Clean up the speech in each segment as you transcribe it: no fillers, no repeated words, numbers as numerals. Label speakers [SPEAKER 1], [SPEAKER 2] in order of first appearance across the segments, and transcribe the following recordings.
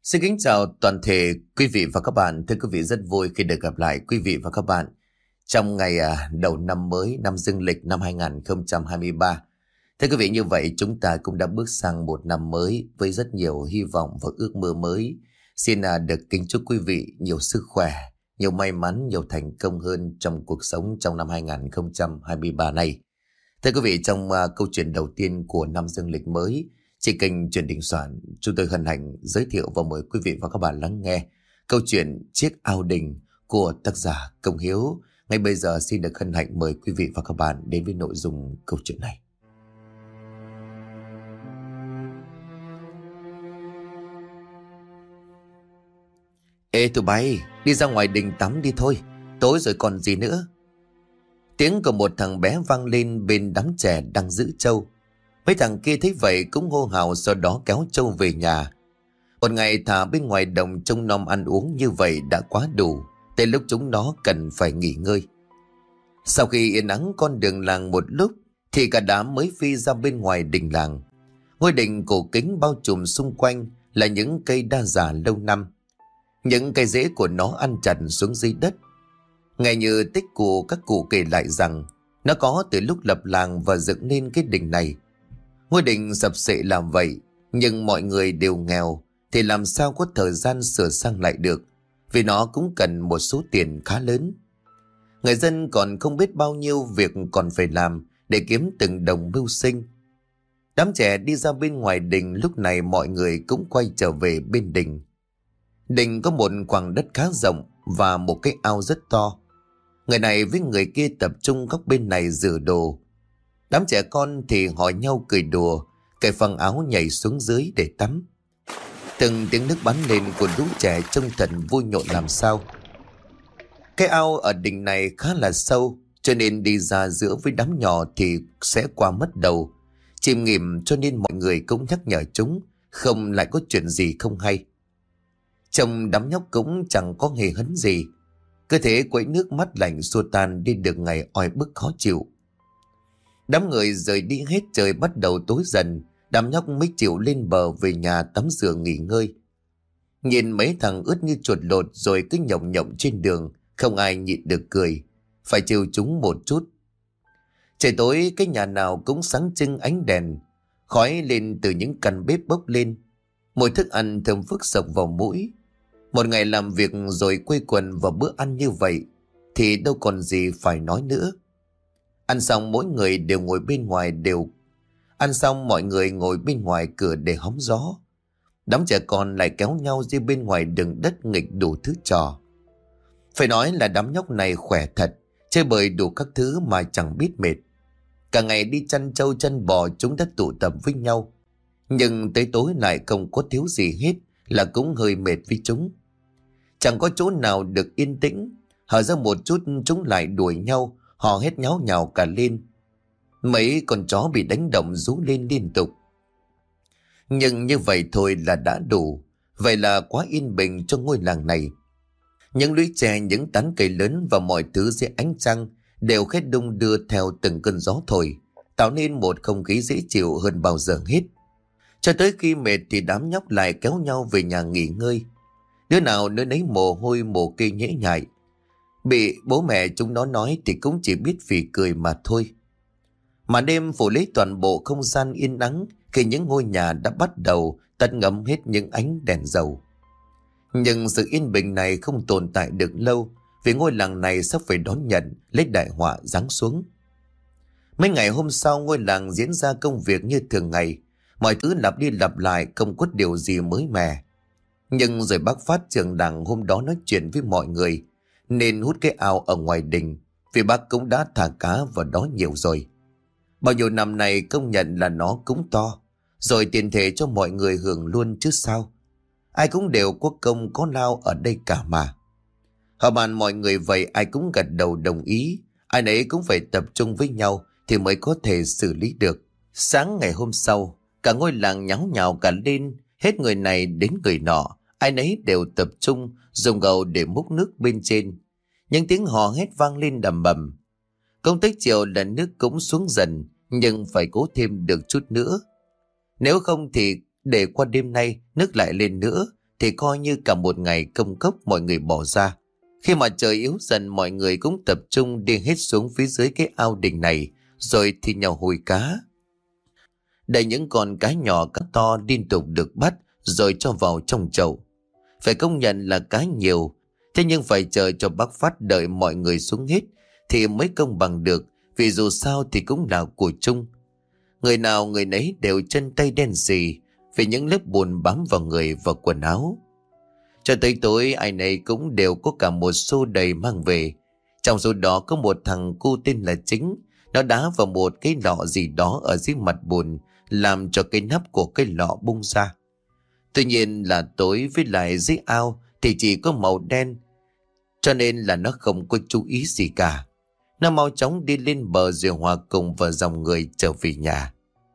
[SPEAKER 1] Xin kính chào toàn thể quý vị và các bạn. Thưa quý vị, rất vui khi được gặp lại quý vị và các bạn trong ngày đầu năm mới, năm Dương lịch năm 2023. Thưa quý vị, như vậy chúng ta cũng đã bước sang một năm mới với rất nhiều hy vọng và ước mơ mới. Xin được kính chúc quý vị nhiều sức khỏe, nhiều may mắn, nhiều thành công hơn trong cuộc sống trong năm 2023 này. Thưa quý vị, trong câu chuyện đầu tiên của năm Dương lịch mới, trên kênh Chuyện Đình Soạn, chúng tôi hân hạnh giới thiệu và mời quý vị và các bạn lắng nghe câu chuyện Chiếc Ao Đình của tác giả Công Hiếu. Ngay bây giờ xin được hân hạnh mời quý vị và các bạn đến với nội dung câu chuyện này. Ê tụi bay, đi ra ngoài đình tắm đi thôi, tối rồi còn gì nữa. Tiếng của một thằng bé vang lên bên đám trẻ đang giữ trâu. Mấy thằng kia thấy vậy cũng hô hào, sau đó kéo trâu về nhà. Một ngày thả bên ngoài đồng trông nom ăn uống như vậy đã quá đủ, tới lúc chúng nó cần phải nghỉ ngơi. Sau khi yên ắng con đường làng một lúc thì cả đám mới phi ra bên ngoài đình làng. Ngôi đình cổ kính bao trùm xung quanh là những cây đa già lâu năm. Những cây rễ của nó ăn chặt xuống dưới đất. Ngay như tích của các cụ kể lại rằng nó có từ lúc lập làng và dựng nên cái đình này. Ngôi đình sập xệ làm vậy, nhưng mọi người đều nghèo thì làm sao có thời gian sửa sang lại được, vì nó cũng cần một số tiền khá lớn. Người dân còn không biết bao nhiêu việc còn phải làm để kiếm từng đồng mưu sinh. Đám trẻ đi ra bên ngoài đình, lúc này mọi người cũng quay trở về bên đình. Đình có một khoảng đất khá rộng và một cái ao rất to. Người này với người kia tập trung góc bên này rửa đồ. Đám trẻ con thì hỏi nhau cười đùa, cởi phăng áo nhảy xuống dưới để tắm. Từng tiếng nước bắn lên của lũ trẻ trông thật vui nhộn làm sao. Cái ao ở đình này khá là sâu, cho nên đi ra giữa với đám nhỏ thì sẽ qua mất đầu. Chìm nghỉm, cho nên mọi người cũng nhắc nhở chúng không lại có chuyện gì không hay. Trông đám nhóc cũng chẳng có hề hấn gì, cứ thế quẫy nước mắt lạnh xua tan đi được ngày oi bức khó chịu. Đám người rời đi hết, trời bắt đầu tối dần, đám nhóc mới chịu lên bờ về nhà tắm rửa nghỉ ngơi. Nhìn mấy thằng ướt như chuột lột rồi cứ nhộng nhộng trên đường, không ai nhịn được cười, phải trêu chúng một chút. Trời tối cái nhà nào cũng sáng trưng ánh đèn, khói lên từ những căn bếp bốc lên, mùi thức ăn thơm phức sộc vào mũi. Một ngày làm việc rồi quây quần vào bữa ăn như vậy thì đâu còn gì phải nói nữa. Ăn xong mọi người ngồi bên ngoài cửa để hóng gió. Đám trẻ con lại kéo nhau ra bên ngoài đường đất nghịch đủ thứ trò. Phải nói là đám nhóc này khỏe thật, chơi bời đủ các thứ mà chẳng biết mệt. Cả ngày đi chăn trâu chăn bò chúng đã tụ tập với nhau, nhưng tới tối lại không có thiếu gì hết, là cũng hơi mệt với chúng. Chẳng có chỗ nào được yên tĩnh, hở ra một chút chúng lại đuổi nhau, hò hét nháo nhào cả lên. Mấy con chó bị đánh động rú lên liên tục. Nhưng như vậy thôi là đã đủ, vậy là quá yên bình cho ngôi làng này. Những lũy tre, những tán cây lớn và mọi thứ dưới ánh trăng đều khét đung đưa theo từng cơn gió thổi, tạo nên một không khí dễ chịu hơn bao giờ hết. Cho tới khi mệt thì đám nhóc lại kéo nhau về nhà nghỉ ngơi. Đứa nào nơi nấy mồ hôi mồ kê nhễ nhại. Bị bố mẹ chúng nó nói thì cũng chỉ biết phì cười mà thôi. Mà đêm phủ lấy toàn bộ không gian yên ắng khi những ngôi nhà đã bắt đầu tắt ngấm hết những ánh đèn dầu. Nhưng sự yên bình này không tồn tại được lâu, vì ngôi làng này sắp phải đón nhận lấy đại họa giáng xuống. Mấy ngày hôm sau, ngôi làng diễn ra công việc như thường ngày. Mọi thứ lặp đi lặp lại, không có điều gì mới mẻ. Nhưng rồi bác Phát trưởng làng hôm đó nói chuyện với mọi người nên hút cái ao ở ngoài đình, vì bác cũng đã thả cá vào đó nhiều rồi. Bao nhiêu năm nay công nhận là nó cũng to, rồi tiền thể cho mọi người hưởng luôn chứ sao. Ai cũng đều có công có lao ở đây cả mà. Họ bàn mọi người vậy ai cũng gật đầu đồng ý, ai nấy cũng phải tập trung với nhau thì mới có thể xử lý được. Sáng ngày hôm sau, cả ngôi làng nháo nhào cả lên, hết người này đến người nọ, ai nấy đều tập trung dùng gầu để múc nước bên trên. Những tiếng hò hét vang lên đầm bầm. Công tới chiều là nước cũng xuống dần, nhưng phải cố thêm được chút nữa. Nếu không thì để qua đêm nay nước lại lên nữa thì coi như cả một ngày công cốc mọi người bỏ ra. Khi mà trời yếu dần, mọi người cũng tập trung đi hết xuống phía dưới cái ao đình này, rồi thì nhau hùi cá. Đầy những con cá nhỏ cá to liên tục được bắt rồi cho vào trong chậu. Phải công nhận là cá nhiều, thế nhưng phải chờ cho bác Phát đợi mọi người xuống hết thì mới công bằng được, vì dù sao thì cũng là của chung. Người nào người nấy đều chân tay đen xì vì những lớp bùn bám vào người và quần áo. Cho tới tối ai nấy cũng đều có cả một xô đầy mang về. Trong số đó có một thằng cu tên là Chính. Nó đá vào một cái lọ gì đó ở dưới mặt bùn, làm cho cái nắp của cái lọ bung ra. Tuy nhiên là tối, với lại dưới ao thì chỉ có màu đen, cho nên là nó không có chú ý gì cả. Nó mau chóng đi lên bờ rồi hòa cùng vào dòng người trở về nhà.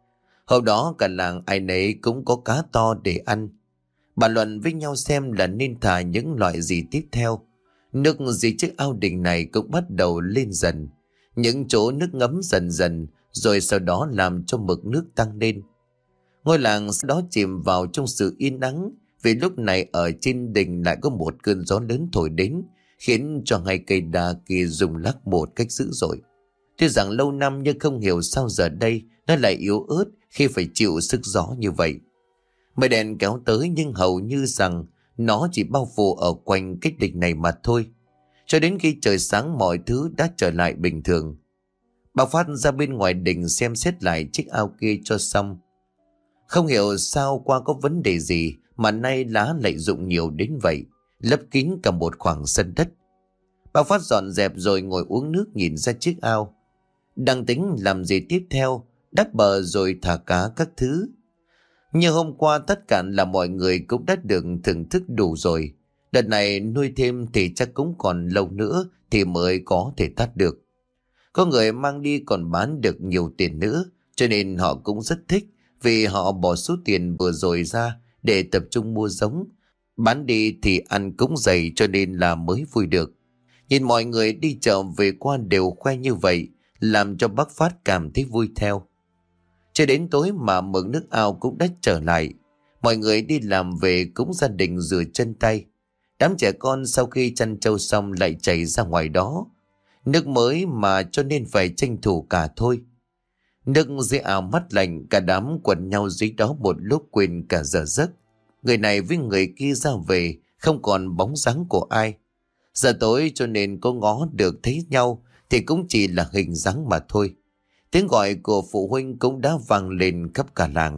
[SPEAKER 1] Hôm đó cả làng ai nấy cũng có cá to để ăn. Bàn luận với nhau xem là nên thả những loại gì tiếp theo. Nước dưới chiếc ao đình này cũng bắt đầu lên dần. Những chỗ nước ngấm dần dần, rồi sau đó làm cho mực nước tăng lên. Ngôi làng sau đó chìm vào trong sự yên ắng, vì lúc này ở trên đỉnh lại có một cơn gió lớn thổi đến, khiến cho hai cây đa kia rung lắc một cách dữ dội. Tuy rằng lâu năm nhưng không hiểu sao giờ đây nó lại yếu ớt khi phải chịu sức gió như vậy. Mây đèn kéo tới nhưng hầu như rằng nó chỉ bao phủ ở quanh cái đỉnh này mà thôi. Cho đến khi trời sáng mọi thứ đã trở lại bình thường. Bác Phát ra bên ngoài đỉnh xem xét lại chiếc ao kia cho xong. Không hiểu sao qua có vấn đề gì mà nay lá lại rụng nhiều đến vậy, lấp kín cả một khoảng sân đất. Bác Phát dọn dẹp rồi ngồi uống nước nhìn ra chiếc ao. Đang tính làm gì tiếp theo, đắp bờ rồi thả cá các thứ. Như hôm qua tất cả là mọi người cũng đã được thưởng thức đủ rồi. Đợt này nuôi thêm thì chắc cũng còn lâu nữa thì mới có thể tắt được. Có người mang đi còn bán được nhiều tiền nữa, cho nên họ cũng rất thích, vì họ bỏ số tiền vừa rồi ra để tập trung mua giống. Bán đi thì ăn cũng dày, cho nên là mới vui được. Nhìn mọi người đi chợ về qua đều khoe như vậy, làm cho bác Phát cảm thấy vui theo. Cho đến tối mà mực nước ao cũng đã trở lại. Mọi người đi làm về cũng gia đình rửa chân tay. Đám trẻ con sau khi chăn trâu xong lại chạy ra ngoài đó. Nước mới mà cho nên phải tranh thủ cả thôi. Nước dưới ao mát lạnh, cả đám quần nhau dưới đó một lúc quên cả giờ giấc. Người này với người kia ra về, không còn bóng dáng của ai. Giờ tối cho nên có ngó được thấy nhau thì cũng chỉ là hình dáng mà thôi. Tiếng gọi của phụ huynh cũng đã vang lên khắp cả làng.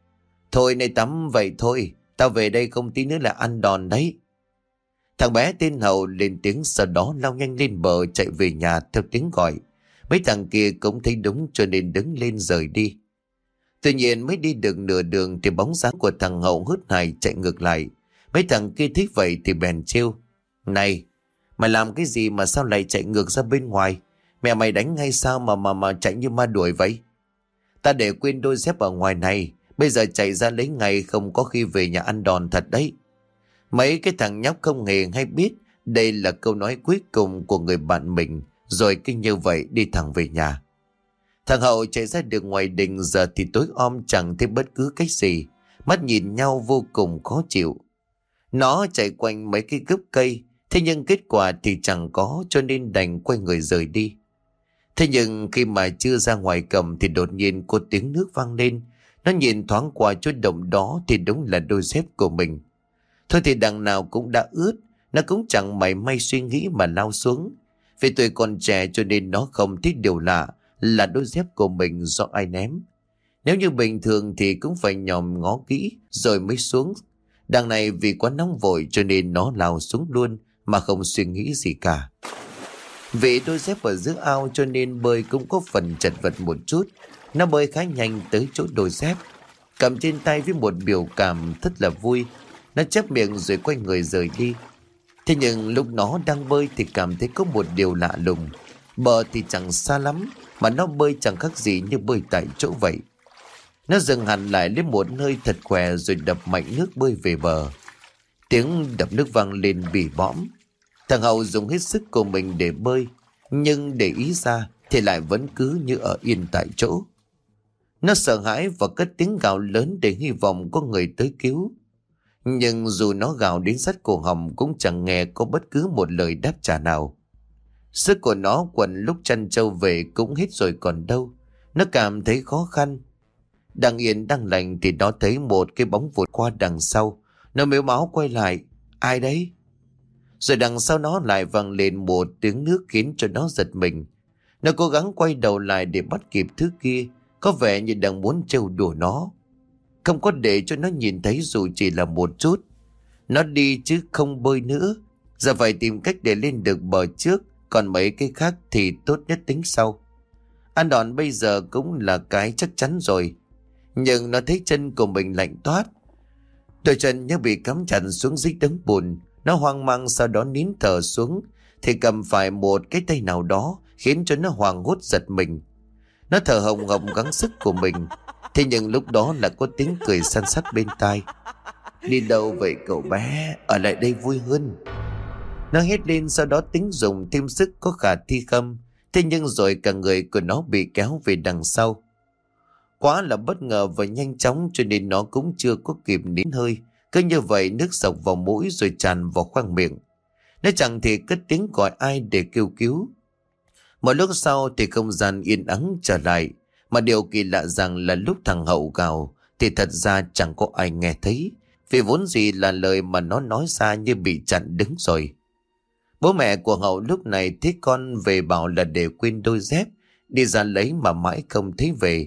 [SPEAKER 1] Thôi này tắm vậy thôi, tao về đây không tí nữa là ăn đòn đấy. Thằng bé tên Hậu lên tiếng, sau đó lao nhanh lên bờ chạy về nhà theo tiếng gọi. Mấy thằng kia cũng thấy đúng cho nên đứng lên rời đi. Tuy nhiên mới đi được nửa đường thì bóng dáng của thằng Hậu hớt hải chạy ngược lại. Mấy thằng kia thấy vậy thì bèn trêu. Này, mày làm cái gì mà sao lại chạy ngược ra bên ngoài? Mẹ mày đánh hay sao mà chạy như ma đuổi vậy? Ta để quên đôi dép ở ngoài này, bây giờ chạy ra lấy ngày không có khi về nhà ăn đòn thật đấy. Mấy cái thằng nhóc không hề hay biết đây là câu nói cuối cùng của người bạn mình, rồi cứ như vậy đi thẳng về nhà. Thằng Hậu chạy ra được ngoài đình, giờ thì tối om chẳng thấy bất cứ cái gì, mắt nhìn nhau vô cùng khó chịu. Nó chạy quanh mấy cái gốc cây, thế nhưng kết quả thì chẳng có, cho nên đành quay người rời đi. Thế nhưng khi mà chưa ra ngoài cầm thì đột nhiên có tiếng nước vang lên. Nó nhìn thoáng qua chỗ động đó thì đúng là đôi dép của mình. Thôi thì đằng nào cũng đã ướt, nó cũng chẳng mảy may suy nghĩ mà lao xuống. Vì tuổi còn trẻ cho nên nó không thích điều lạ là đôi dép của mình do ai ném. Nếu như bình thường thì cũng phải nhòm ngó kỹ rồi mới xuống. Đằng này vì quá nóng vội cho nên nó lao xuống luôn mà không suy nghĩ gì cả. Vì đôi dép ở giữa ao cho nên bơi cũng có phần chật vật một chút. Nó bơi khá nhanh tới chỗ đôi dép, cầm trên tay với một biểu cảm rất là vui. Nó chép miệng rồi quay người rời đi. Thế nhưng lúc nó đang bơi thì cảm thấy có một điều lạ lùng. Bờ thì chẳng xa lắm, mà nó bơi chẳng khác gì như bơi tại chỗ vậy. Nó dừng hẳn lại đến một nơi thật khỏe rồi đập mạnh nước bơi về bờ. Tiếng đập nước vang lên bỉ bõm. Thằng Hậu dùng hết sức của mình để bơi, nhưng để ý ra thì lại vẫn cứ như ở yên tại chỗ. Nó sợ hãi và cất tiếng gào lớn để hy vọng có người tới cứu. Nhưng dù nó gào đến sắt cổ họng cũng chẳng nghe có bất cứ một lời đáp trả nào. Sức của nó quần lúc chăn trâu về cũng hết rồi còn đâu. Nó cảm thấy khó khăn. Đang yên đang lành thì nó thấy một cái bóng vụt qua đằng sau. Nó mếu máu quay lại. Ai đấy? Rồi đằng sau nó lại vang lên một tiếng nước khiến cho nó giật mình. Nó cố gắng quay đầu lại để bắt kịp thứ kia. Có vẻ như đang muốn trêu đùa nó. Không có để cho nó nhìn thấy dù chỉ là một chút. Nó đi chứ không bơi nữa. Giờ phải tìm cách để lên được bờ trước. Còn mấy cái khác thì tốt nhất tính sau. Ăn đòn bây giờ cũng là cái chắc chắn rồi. Nhưng nó thấy chân của mình lạnh toát. Đôi chân như bị cắm chặt xuống dưới đống bùn. Nó hoang mang sau đó nín thở xuống. Thì cầm phải một cái tay nào đó khiến cho nó hoảng hốt giật mình. Nó thở hồng hộc gắng sức của mình. Thế nhưng lúc đó là có tiếng cười săn sắt bên tai. Đi đâu vậy cậu bé? Ở lại đây vui hơn. Nó hét lên sau đó tính dùng thêm sức có khả thi không. Thế nhưng rồi cả người của nó bị kéo về đằng sau. Quá là bất ngờ và nhanh chóng cho nên nó cũng chưa có kịp nín hơi. Cứ như vậy nước sộc vào mũi rồi tràn vào khoang miệng. Nó chẳng thể cất tiếng gọi ai để kêu cứu. Một lúc sau thì không gian yên ắng trở lại. Mà điều kỳ lạ rằng là lúc thằng Hậu gào thì thật ra chẳng có ai nghe thấy. Vì vốn gì là lời mà nó nói ra như bị chặn đứng rồi. Bố mẹ của Hậu lúc này thấy con về bảo là để quên đôi dép. Đi ra lấy mà mãi không thấy về.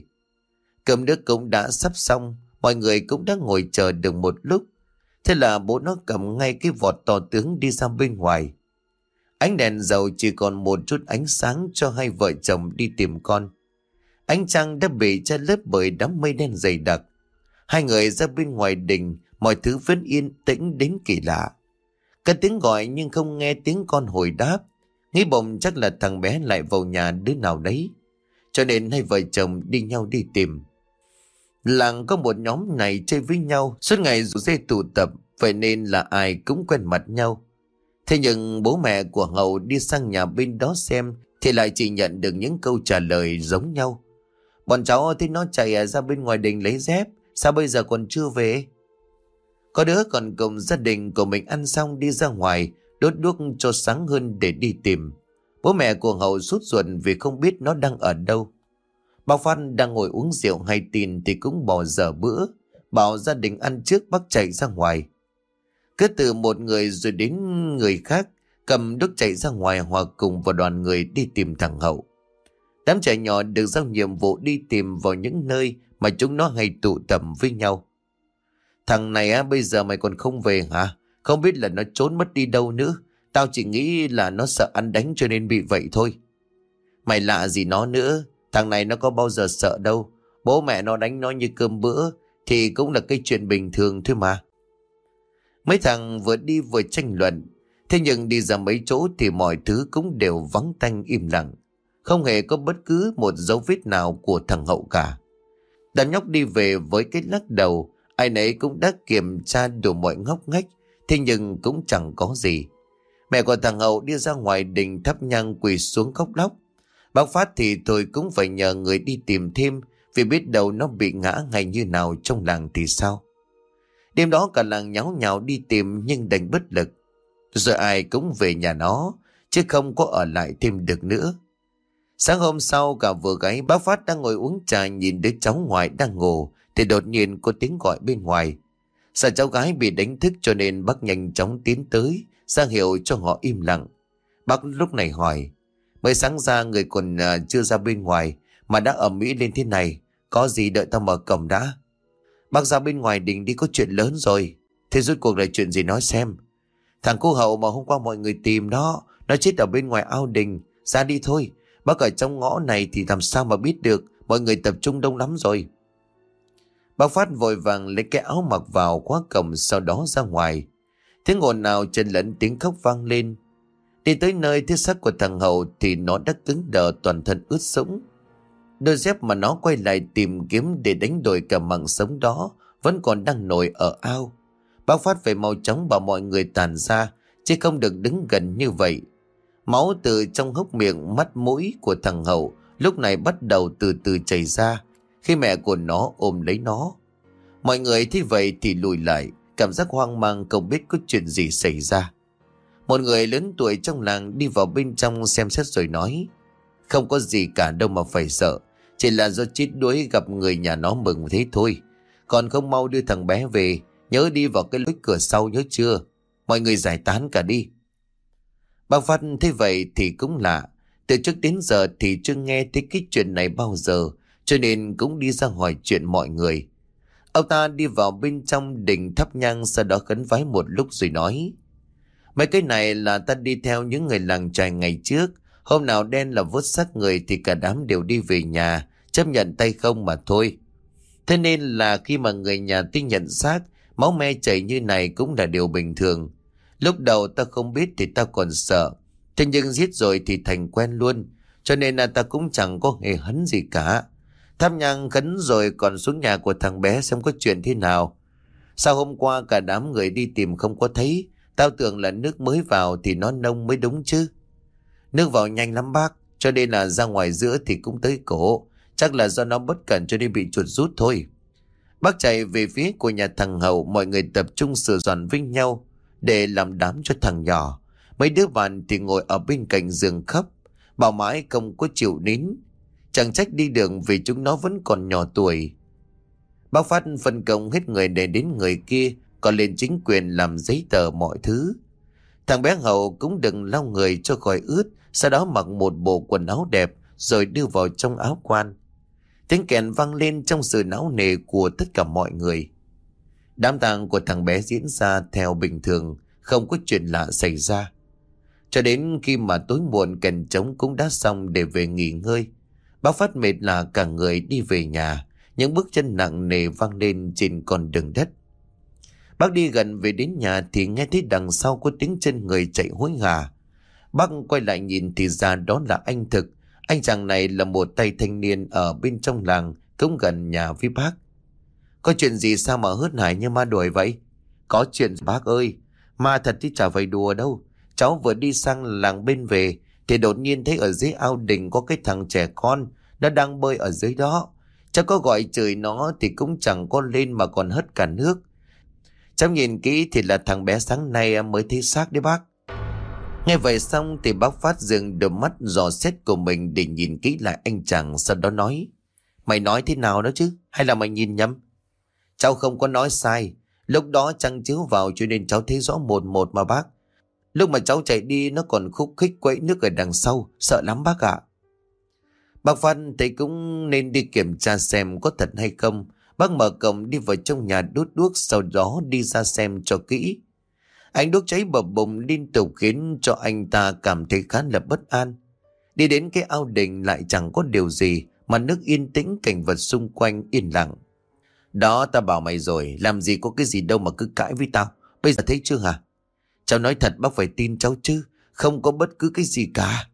[SPEAKER 1] Cơm nước cũng đã sắp xong. Mọi người cũng đã ngồi chờ được một lúc. Thế là bố nó cầm ngay cái vọt to tướng đi ra bên ngoài. Ánh đèn dầu chỉ còn một chút ánh sáng cho hai vợ chồng đi tìm con. Ánh trăng đã bị che lấp bởi đám mây đen dày đặc. Hai người ra bên ngoài đình, mọi thứ vẫn yên tĩnh đến kỳ lạ. Cả tiếng gọi nhưng không nghe tiếng con hồi đáp. Nghĩ bụng chắc là thằng bé lại vào nhà đứa nào đấy. Cho nên hai vợ chồng đi nhau đi tìm. Làng có một nhóm này chơi với nhau, suốt ngày rủ dê tụ tập, vậy nên là ai cũng quen mặt nhau. Thế nhưng bố mẹ của Hậu đi sang nhà bên đó xem thì lại chỉ nhận được những câu trả lời giống nhau. Bọn cháu thấy nó chạy ra bên ngoài đình lấy dép, sao bây giờ còn chưa về? Có đứa còn cùng gia đình của mình ăn xong đi ra ngoài, đốt đuốc cho sáng hơn để đi tìm. Bố mẹ của Hậu sốt ruột vì không biết nó đang ở đâu. Bác Phan đang ngồi uống rượu hay tin thì cũng bỏ dở bữa, bảo gia đình ăn trước bác chạy ra ngoài. Cứ từ một người rồi đến người khác, cầm đuốc chạy ra ngoài hòa cùng vào đoàn người đi tìm thằng Hậu. Đám trẻ nhỏ được giao nhiệm vụ đi tìm vào những nơi mà chúng nó hay tụ tập với nhau. Thằng này á, bây giờ mày còn không về hả? Không biết là nó trốn mất đi đâu nữa. Tao chỉ nghĩ là nó sợ ăn đánh cho nên bị vậy thôi. Mày lạ gì nó nữa. Thằng này nó có bao giờ sợ đâu. Bố mẹ nó đánh nó như cơm bữa thì cũng là cái chuyện bình thường thôi mà. Mấy thằng vừa đi vừa tranh luận. Thế nhưng đi ra mấy chỗ thì mọi thứ cũng đều vắng tanh im lặng. Không hề có bất cứ một dấu vết nào của thằng Hậu cả. Đàn nhóc đi về với cái lắc đầu. Ai nấy cũng đã kiểm tra đủ mọi ngóc ngách. Thế nhưng cũng chẳng có gì. Mẹ của thằng Hậu đi ra ngoài đình thắp nhang quỳ xuống khóc lóc. Bác Phát thì thôi cũng phải nhờ người đi tìm thêm. Vì biết đâu nó bị ngã ngay như nào trong làng thì sao. Đêm đó cả làng nháo nhào đi tìm nhưng đành bất lực. Rồi ai cũng về nhà nó, chứ không có ở lại thêm được nữa. Sáng hôm sau cả vừa gáy bác Phát đang ngồi uống trà nhìn đứa cháu ngoại đang ngủ thì đột nhiên có tiếng gọi bên ngoài. Sợ cháu gái bị đánh thức cho nên bác nhanh chóng tiến tới ra hiệu cho họ im lặng. Bác lúc này hỏi: mới sáng ra người còn chưa ra bên ngoài mà đã ầm ĩ lên thế này, có gì đợi tao mở cổng đã. Bác ra bên ngoài đình đi có chuyện lớn rồi. Thế rốt cuộc là chuyện gì nói xem. Thằng cô Hậu mà hôm qua mọi người tìm nó chết ở bên ngoài ao đình. Ra đi thôi. Bác ở trong ngõ này thì làm sao mà biết được. Mọi người tập trung đông lắm rồi. Bác Phát vội vàng lấy cái áo mặc vào khóa cổng sau đó ra ngoài. Tiếng ồn nào chen lẫn tiếng khóc vang lên. Đi tới nơi thấy xác của thằng Hậu thì nó đã cứng đờ toàn thân ướt sũng. Đôi dép mà nó quay lại tìm kiếm để đánh đổi cả mạng sống đó vẫn còn đang nổi ở ao. Bác Phát phải mau chóng bảo mọi người tản ra, chứ không được đứng gần như vậy. Máu từ trong hốc miệng, mắt, mũi của thằng Hậu lúc này bắt đầu từ từ chảy ra khi mẹ của nó ôm lấy nó. Mọi người thấy vậy thì lùi lại, cảm giác hoang mang không biết có chuyện gì xảy ra. Một người lớn tuổi trong làng đi vào bên trong xem xét rồi nói: không có gì cả đâu mà phải sợ, chỉ là do chết đuối gặp người nhà nó mừng thế thôi. Còn không mau đưa thằng bé về, nhớ đi vào cái lối cửa sau nhớ chưa. Mọi người giải tán cả đi. Bác Phát thế vậy thì cũng lạ, từ trước đến giờ thì chưa nghe thấy cái chuyện này bao giờ, cho nên cũng đi ra hỏi chuyện mọi người. Ông ta đi vào bên trong đình thắp nhang, sau đó khấn vái một lúc rồi nói: mấy cái này là ta đi theo những người làng trài ngày trước. Hôm nào đen là vớt xác người thì cả đám đều đi về nhà, chấp nhận tay không mà thôi. Thế nên là khi mà người nhà tin nhận xác, máu me chảy như này cũng là điều bình thường. Lúc đầu ta không biết thì ta còn sợ, thế nhưng giết rồi thì thành quen luôn, cho nên là ta cũng chẳng có hề hấn gì cả. Thắp nhang khấn rồi còn xuống nhà của thằng bé xem có chuyện thế nào. Sao hôm qua cả đám người đi tìm không có thấy, tao tưởng là nước mới vào thì nó nông mới đúng chứ. Nước vào nhanh lắm bác, cho nên là ra ngoài giữa thì cũng tới cổ. Chắc là do nó bất cẩn cho nên bị chuột rút thôi. Bác chạy về phía của nhà thằng Hậu, mọi người tập trung sửa soạn với nhau để làm đám cho thằng nhỏ. Mấy đứa bạn thì ngồi ở bên cạnh giường khóc, bảo mãi không có chịu nín. Chẳng trách đi đường vì chúng nó vẫn còn nhỏ tuổi. Bác Phát phân công hết người này đến người kia, còn lên chính quyền làm giấy tờ mọi thứ. Thằng bé Hậu cũng đừng lau người cho khỏi ướt, sau đó mặc một bộ quần áo đẹp rồi đưa vào trong áo quan. Tiếng kèn vang lên trong sự não nề của tất cả mọi người. Đám tang của thằng bé diễn ra theo bình thường, không có chuyện lạ xảy ra. Cho đến khi mà tối muộn kèn trống cũng đã xong để về nghỉ ngơi, bác Phát mệt là cả người đi về nhà, những bước chân nặng nề vang lên trên con đường đất. Bác đi gần về đến nhà thì nghe thấy đằng sau có tiếng chân người chạy hối hả. Bác quay lại nhìn thì ra đó là anh Thực. Anh chàng này là một tay thanh niên ở bên trong làng, cũng gần nhà với bác. Có chuyện gì sao mà hớt hải như ma đuổi vậy? Có chuyện bác ơi, ma thật chứ chả phải đùa đâu. Cháu vừa đi sang làng bên về thì đột nhiên thấy ở dưới ao đình có cái thằng trẻ con, nó đang bơi ở dưới đó. Cháu có gọi chửi nó thì cũng chẳng có lên mà còn hất cả nước. Cháu nhìn kỹ thì là thằng bé sáng nay mới thấy xác đấy bác. Nghe vậy xong thì bác Phát dừng đôi mắt dò xét của mình để nhìn kỹ lại anh chàng, sau đó nói: mày nói thế nào đó chứ, hay là mày nhìn nhầm? Cháu không có nói sai, lúc đó trăng chiếu vào cho nên cháu thấy rõ một một mà bác. Lúc mà cháu chạy đi nó còn khúc khích quẫy nước ở đằng sau, sợ lắm bác ạ. Bác Phát thấy cũng nên đi kiểm tra xem có thật hay không. Bác mở cổng đi vào trong nhà đốt đuốc, sau đó đi ra xem cho kỹ. Ánh đuốc cháy bập bùng liên tục khiến cho anh ta cảm thấy khá là bất an. Đi đến cái ao đình lại chẳng có điều gì, mà nước yên tĩnh, cảnh vật xung quanh yên lặng. Đó, ta bảo mày rồi, làm gì có cái gì đâu mà cứ cãi với tao. Bây giờ thấy chưa hả? Cháu nói thật bác phải tin cháu chứ, không có bất cứ cái gì cả.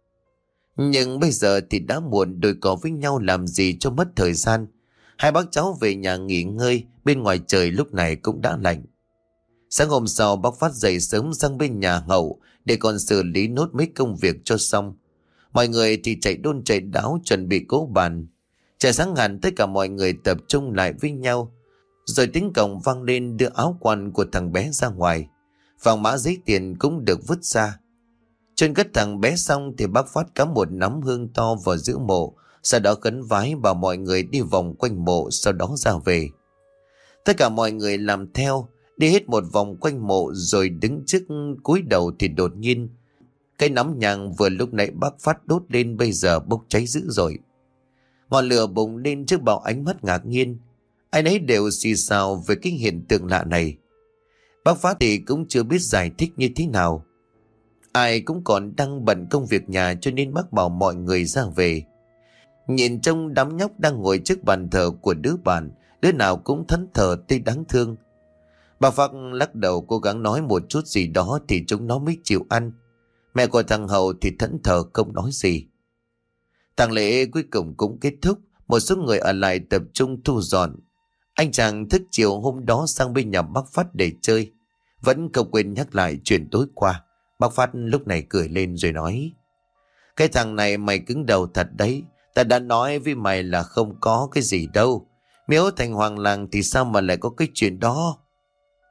[SPEAKER 1] Nhưng bây giờ thì đã muộn, đôi có với nhau làm gì cho mất thời gian. Hai bác cháu về nhà nghỉ ngơi, bên ngoài trời lúc này cũng đã lạnh. Sáng hôm sau bác Phát dậy sớm sang bên nhà Hậu để còn xử lý nốt mấy công việc cho xong. Mọi người thì chạy đôn chạy đáo chuẩn bị cỗ bàn. Trời sáng hẳn tất cả mọi người tập trung lại với nhau. Rồi tiếng còng vang lên đưa áo quan của thằng bé ra ngoài. Vàng mã giấy tiền cũng được vứt ra. Trên cất thằng bé xong thì bác Phát cắm một nắm hương to vào giữa mộ, sau đó khấn vái bảo mọi người đi vòng quanh mộ, sau đó ra về. Tất cả mọi người làm theo, đi hết một vòng quanh mộ rồi đứng trước cúi đầu thì đột nhiên cái nắm nhang vừa lúc nãy bác Phát đốt lên bây giờ bốc cháy dữ rồi. Ngọn lửa bùng lên trước bao ánh mắt ngạc nhiên. Ai nấy đều xì xào về cái hiện tượng lạ này. Bác Phát thì cũng chưa biết giải thích như thế nào. Ai cũng còn đang bận công việc nhà cho nên bác bảo mọi người ra về. Nhìn trông đám nhóc đang ngồi trước bàn thờ của đứa bạn, đứa nào cũng thẫn thờ tê đáng thương. Bà Phát lắc đầu cố gắng nói một chút gì đó thì chúng nó mới chịu ăn. Mẹ của thằng Hậu thì thẫn thờ không nói gì. Tang lễ cuối cùng cũng kết thúc, một số người ở lại tập trung thu dọn. Anh chàng thức chiều hôm đó sang bên nhà bác Phát để chơi, vẫn không quên nhắc lại chuyện tối qua. Bác Phát lúc này cười lên rồi nói: cái thằng này mày cứng đầu thật đấy. Ta đã nói với mày là không có cái gì đâu. Miếu thành hoàng làng thì sao mà lại có cái chuyện đó?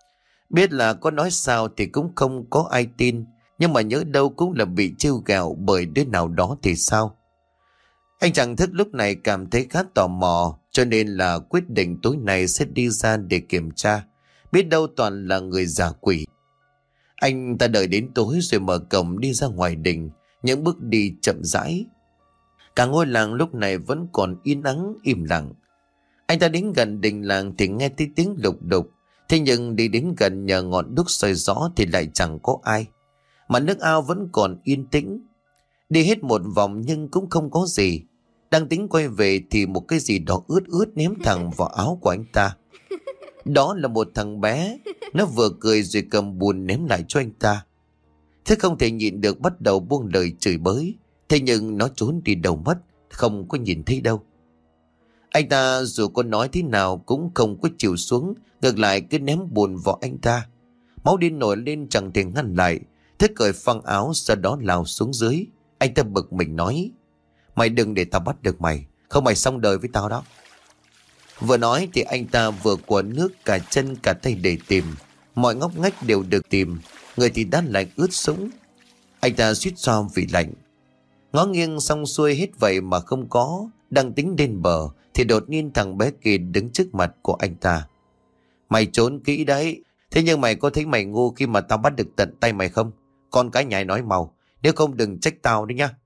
[SPEAKER 1] Biết là có nói sao thì cũng không có ai tin, nhưng mà nhớ đâu cũng là bị trêu ghẹo bởi đứa nào đó thì sao. Anh chàng thức lúc này cảm thấy khá tò mò, cho nên là quyết định tối nay sẽ đi ra để kiểm tra. Biết đâu toàn là người giả quỷ. Anh ta đợi đến tối rồi mở cổng đi ra ngoài đình, những bước đi chậm rãi. Cả ngôi làng lúc này vẫn còn yên ắng im lặng. Anh ta đến gần đình làng thì nghe thấy tiếng lục đục. Thế nhưng đi đến gần nhờ ngọn đuốc soi rõ thì lại chẳng có ai. Mà nước ao vẫn còn yên tĩnh. Đi hết một vòng nhưng cũng không có gì. Đang tính quay về thì một cái gì đó ướt ướt ném thẳng vào áo của anh ta. Đó là một thằng bé. Nó vừa cười rồi cầm bùn ném lại cho anh ta. Thế không thể nhịn được bắt đầu buông lời chửi bới. Thế nhưng nó trốn đi đâu mất, không có nhìn thấy đâu. Anh ta dù có nói thế nào cũng không có chịu xuống, ngược lại cứ ném bùn vào anh ta. Máu điên nổi lên chẳng thể ngăn lại. Thế cởi phăng áo sau đó lao xuống dưới. Anh ta bực mình nói: mày đừng để tao bắt được mày, không mày xong đời với tao đó. Vừa nói thì anh ta vừa quở nước cả chân cả tay để tìm. Mọi ngóc ngách đều được tìm. Người thì đát lạnh ướt sũng. Anh ta suýt xoa vì lạnh. Ngó nghiêng xong xuôi hết vậy mà không có. Đang tính lên bờ thì đột nhiên thằng bé kia đứng trước mặt của anh ta. Mày trốn kỹ đấy. Thế nhưng mày có thấy mày ngu khi mà tao bắt được tận tay mày không? Con cái nhảy nói màu. Nếu không đừng trách tao đấy nhá.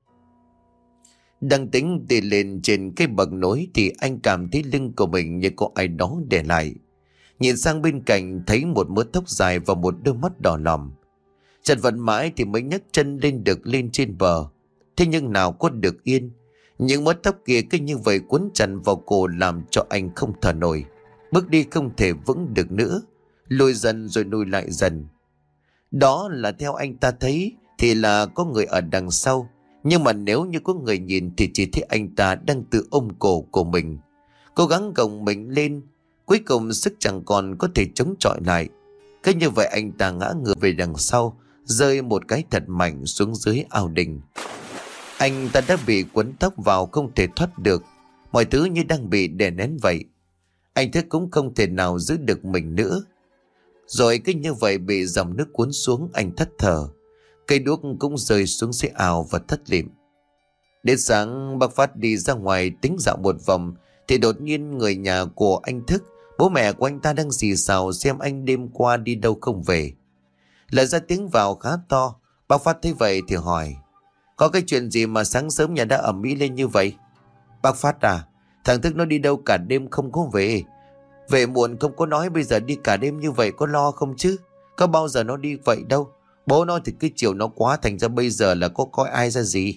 [SPEAKER 1] Đang tính đi lên trên cái bậc nối thì anh cảm thấy lưng của mình như có ai đó để lại. Nhìn sang bên cạnh thấy một mớ tóc dài và một đôi mắt đỏ lòm. Chật vật mãi thì mới nhấc chân lên được lên trên bờ. Thế nhưng nào có được yên. Những mớ tóc kia cứ như vậy quấn chặt vào cổ làm cho anh không thở nổi. Bước đi không thể vững được nữa. Lùi dần rồi lùi lại dần. Đó là theo anh ta thấy thì là có người ở đằng sau. Nhưng mà nếu như có người nhìn thì chỉ thấy anh ta đang tự ôm cổ của mình. Cố gắng gồng mình lên. Cuối cùng sức chẳng còn có thể chống chọi lại. Cứ như vậy anh ta ngã ngửa về đằng sau, rơi một cái thật mạnh xuống dưới ao đình. Anh ta đã bị quấn tóc vào không thể thoát được. Mọi thứ như đang bị đè nén vậy. Anh thức cũng không thể nào giữ được mình nữa. Rồi cứ như vậy bị dòng nước cuốn xuống, anh thất thở. Cây đuốc cũng rơi xuống dưới ao và thất lịm. Đến sáng bác Phát đi ra ngoài tính dạo một vòng thì đột nhiên người nhà của anh thức, bố mẹ của anh ta đang xì xào xem anh đêm qua đi đâu không về. Lại ra tiếng vào khá to. Bác Phát thấy vậy thì hỏi: có cái chuyện gì mà sáng sớm nhà đã ầm ĩ lên như vậy? Bác Phát à, thằng Thức nó đi đâu cả đêm không có về. Về muộn không có nói, bây giờ đi cả đêm như vậy có lo không chứ? Có bao giờ nó đi vậy đâu. Bố nó thì cứ chiều nó quá, thành ra bây giờ là có coi ai ra gì.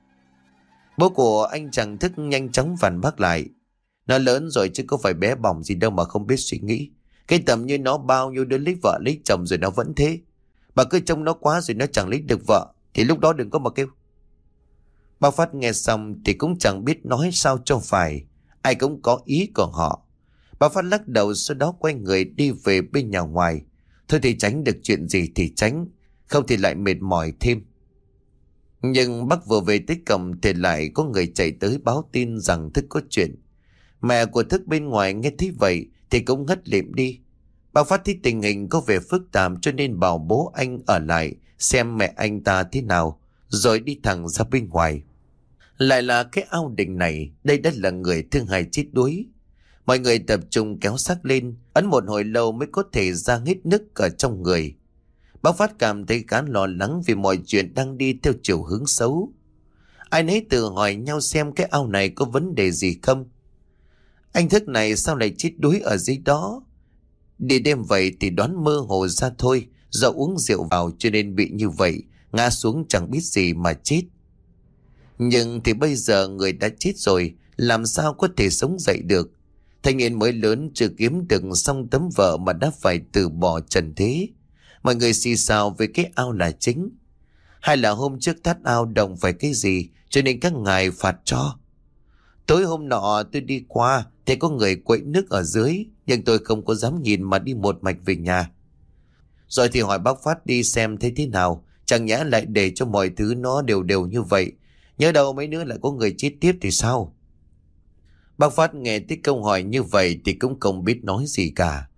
[SPEAKER 1] Bố của anh chàng Thức nhanh chóng phản bác lại: nó lớn rồi chứ có phải bé bỏng gì đâu mà không biết suy nghĩ. Cái tầm như nó bao nhiêu đứa lấy vợ lấy chồng rồi nó vẫn thế. Bà cứ trông nó quá rồi nó chẳng lấy được vợ thì lúc đó đừng có mà kêu. Bác Phát nghe xong thì cũng chẳng biết nói sao cho phải. Ai cũng có ý của họ. Bác Phát lắc đầu, sau đó quay người đi về bên nhà ngoài. Thôi thì tránh được chuyện gì thì tránh, không thì lại mệt mỏi thêm. Nhưng bác vừa về tới cổng thì lại có người chạy tới báo tin rằng Thức có chuyện. Mẹ của Thức bên ngoài nghe thấy vậy thì cũng ngất lịm đi. Bác Phát thấy tình hình có vẻ phức tạp cho nên bảo bố anh ở lại xem mẹ anh ta thế nào, rồi đi thẳng ra bên ngoài. Lại là cái ao đình này, đây đã là người thương hại chết đuối. Mọi người tập trung kéo xác lên, ấn một hồi lâu mới có thể ra hết nước ở trong người. Bác Phát cảm thấy khá lo lắng vì mọi chuyện đang đi theo chiều hướng xấu. Ai nấy tự hỏi nhau xem cái ao này có vấn đề gì không. Anh Thức này sao lại chết đuối ở dưới đó? Đi đêm vậy thì đoán mơ hồ ra thôi, do uống rượu vào cho nên bị như vậy, ngã xuống chẳng biết gì mà chết. Nhưng thì bây giờ người đã chết rồi, làm sao có thể sống dậy được? Thanh niên mới lớn chưa kiếm được xong tấm vợ mà đã phải từ bỏ trần thế. Mọi người xì xào về cái ao là chính. Hay là hôm trước thắt ao đồng phải cái gì cho nên các ngài phạt cho? Tối hôm nọ tôi đi qua thì có người quậy nước ở dưới, nhưng tôi không có dám nhìn mà đi một mạch về nhà. Rồi thì hỏi bác Phát đi xem thấy thế nào, chẳng nhẽ lại để cho mọi thứ nó đều đều như vậy. Nhớ đâu mấy nữa lại có người chết tiếp thì sao? Bác Phát nghe thấy câu hỏi như vậy thì cũng không biết nói gì cả.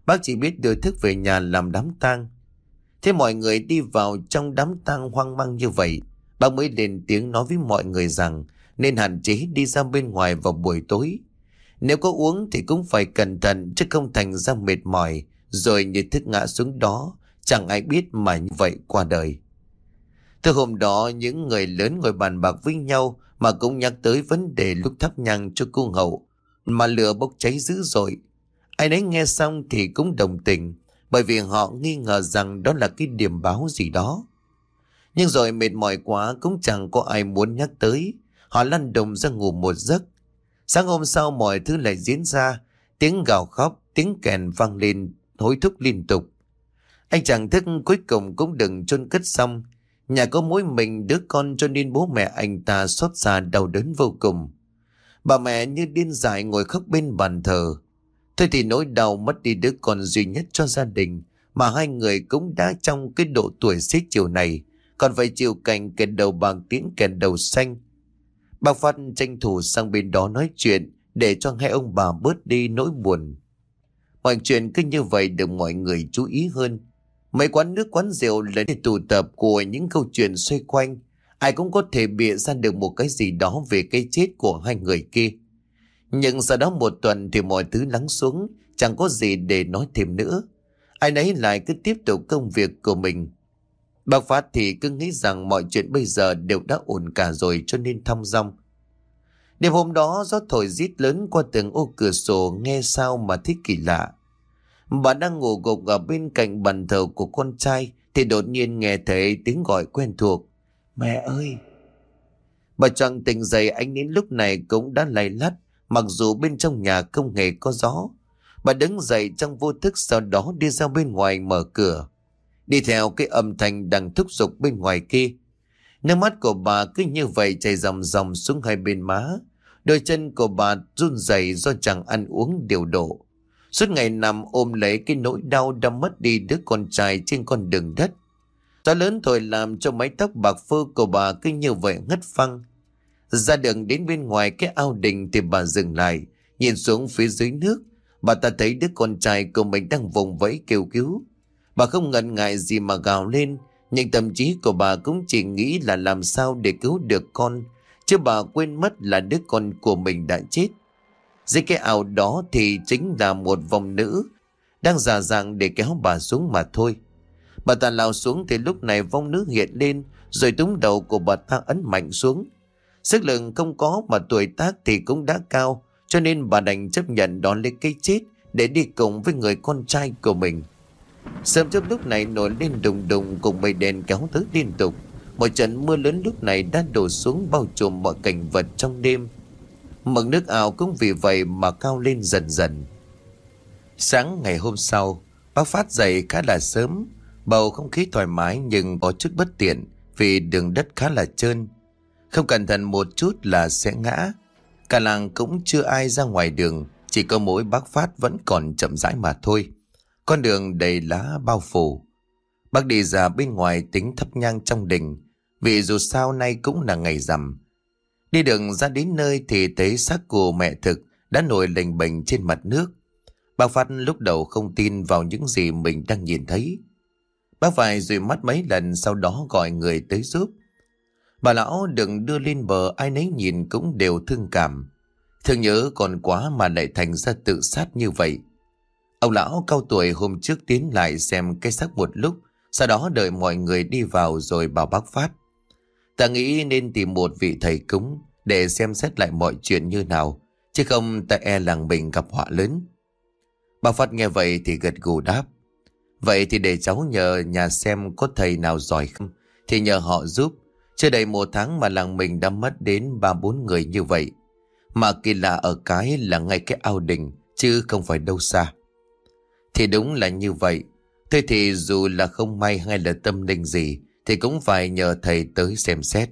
[SPEAKER 1] Bác chỉ biết đưa thức về nhà làm đám tang. Thế mọi người đi vào trong đám tang hoang mang như vậy, bác mới lên tiếng nói với mọi người rằng nên hạn chế đi ra bên ngoài vào buổi tối. Nếu có uống thì cũng phải cẩn thận, chứ không thành ra mệt mỏi rồi như thức ngã xuống đó, chẳng ai biết mà như vậy qua đời. Từ hôm đó, những người lớn ngồi bàn bạc với nhau mà cũng nhắc tới vấn đề lúc thắp nhang cho cô hậu mà lửa bốc cháy dữ dội. Ai nấy nghe xong thì cũng đồng tình, bởi vì họ nghi ngờ rằng đó là cái điểm báo gì đó. Nhưng rồi mệt mỏi quá cũng chẳng có ai muốn nhắc tới. Họ lăn đùng ra ngủ một giấc. Sáng hôm sau mọi thứ lại diễn ra. Tiếng gào khóc, tiếng kèn vang lên hối thúc liên tục. Anh chàng thức cuối cùng cũng đừng chôn cất xong. Nhà có mỗi mình đứa con cho nên bố mẹ anh ta xót xa đau đớn vô cùng. Bà mẹ như điên dại ngồi khóc bên bàn thờ. Thôi thì nỗi đau mất đi đứa con duy nhất cho gia đình mà hai người cũng đã trong cái độ tuổi xế chiều này, còn phải chịu cảnh kẻ đầu bạc tiễn kẻ đầu xanh. Bác Phát tranh thủ sang bên đó nói chuyện để cho hai ông bà bớt đi nỗi buồn. Mọi chuyện cứ như vậy được mọi người chú ý hơn. Mấy quán nước quán rượu là để tụ tập của những câu chuyện xoay quanh. Ai cũng có thể bịa ra được một cái gì đó về cái chết của hai người kia. Nhưng sau đó một tuần thì mọi thứ lắng xuống, chẳng có gì để nói thêm nữa. Ai nấy lại cứ tiếp tục công việc của mình. Bác Phát thì cứ nghĩ rằng mọi chuyện bây giờ đều đã ổn cả rồi cho nên thong dong. Đêm hôm đó gió thổi rít lớn qua từng ô cửa sổ nghe sao mà thích kỳ lạ. Bà đang ngủ gục ở bên cạnh bàn thờ của con trai thì đột nhiên nghe thấy tiếng gọi quen thuộc. Mẹ ơi! Bà choàng tỉnh dậy, ánh nến lúc này cũng đã lay lắt, mặc dù bên trong nhà không hề có gió. Bà đứng dậy trong vô thức, sau đó đi ra bên ngoài mở cửa. Đi theo cái âm thanh đang thúc giục bên ngoài kia. Nước mắt của bà cứ như vậy chảy ròng ròng xuống hai bên má. Đôi chân của bà run rẩy do chẳng ăn uống điều độ. Suốt ngày nằm ôm lấy cái nỗi đau đã mất đi đứa con trai trên con đường đất. Gió lớn thổi làm cho mái tóc bạc phơ của bà cứ như vậy ngất phăng. Ra đường đến bên ngoài cái ao đình thì bà dừng lại, nhìn xuống phía dưới nước. Bà ta thấy đứa con trai của mình đang vùng vẫy kêu cứu. Bà không ngần ngại gì mà gào lên, nhưng tâm trí của bà cũng chỉ nghĩ là làm sao để cứu được con, chứ bà quên mất là đứa con của mình đã chết. Dưới cái ao đó thì chính là một vong nữ đang giả dạng để kéo bà xuống mà thôi. Bà ta lao xuống thì lúc này vong nữ hiện lên, rồi túm đầu của bà ta ấn mạnh xuống. Sức lực không có mà tuổi tác thì cũng đã cao, cho nên bà đành chấp nhận đón lấy cái chết để đi cùng với người con trai của mình. Sớm trước lúc này nổi lên đùng đùng cùng mây đen kéo tới liên tục. Một trận mưa lớn lúc này đã đổ xuống bao trùm mọi cảnh vật trong đêm. Mực nước ao cũng vì vậy mà cao lên dần dần. Sáng ngày hôm sau, bác Phát dậy khá là sớm. Bầu không khí thoải mái nhưng có chút bất tiện vì đường đất khá là trơn. Không cẩn thận một chút là sẽ ngã. Cả làng cũng chưa ai ra ngoài đường, chỉ có mỗi bác Phát vẫn còn chậm rãi mà thôi. Con đường đầy lá bao phủ. Bác đi ra bên ngoài tính thắp nhang trong đình, vì dù sao nay cũng là ngày rằm. Đi đường ra đến nơi thì thấy xác của mẹ Thực đã nổi lềnh bềnh trên mặt nước. Bác Phát lúc đầu không tin vào những gì mình đang nhìn thấy. Bác phải dụi mắt mấy lần, sau đó gọi người tới giúp. Bà lão đừng đưa lên bờ, ai nấy nhìn cũng đều thương cảm. Thương nhớ còn quá mà lại thành ra tự sát như vậy. Ông lão cao tuổi hôm trước tiến lại xem cái xác một lúc, sau đó đợi mọi người đi vào rồi bảo bác Phát. Ta nghĩ nên tìm một vị thầy cúng để xem xét lại mọi chuyện như nào, chứ không ta e làng mình gặp họa lớn. Bác Phát nghe vậy thì gật gù đáp. Vậy thì để cháu nhờ nhà xem có thầy nào giỏi không, thì nhờ họ giúp. Chưa đầy 1 tháng mà làng mình đã mất đến 3-4 người như vậy. Mà kỳ lạ ở cái là ngay cái ao đình, chứ không phải đâu xa. Thì đúng là như vậy. Thế thì dù là không may hay là tâm linh gì thì cũng phải nhờ thầy tới xem xét.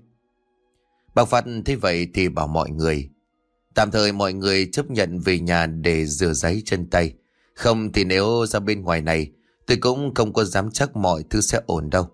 [SPEAKER 1] Bác Phát thấy vậy thì bảo mọi người. Tạm thời mọi người chấp nhận về nhà để rửa ráy chân tay. Không thì nếu ra bên ngoài này, tôi cũng không có dám chắc mọi thứ sẽ ổn đâu.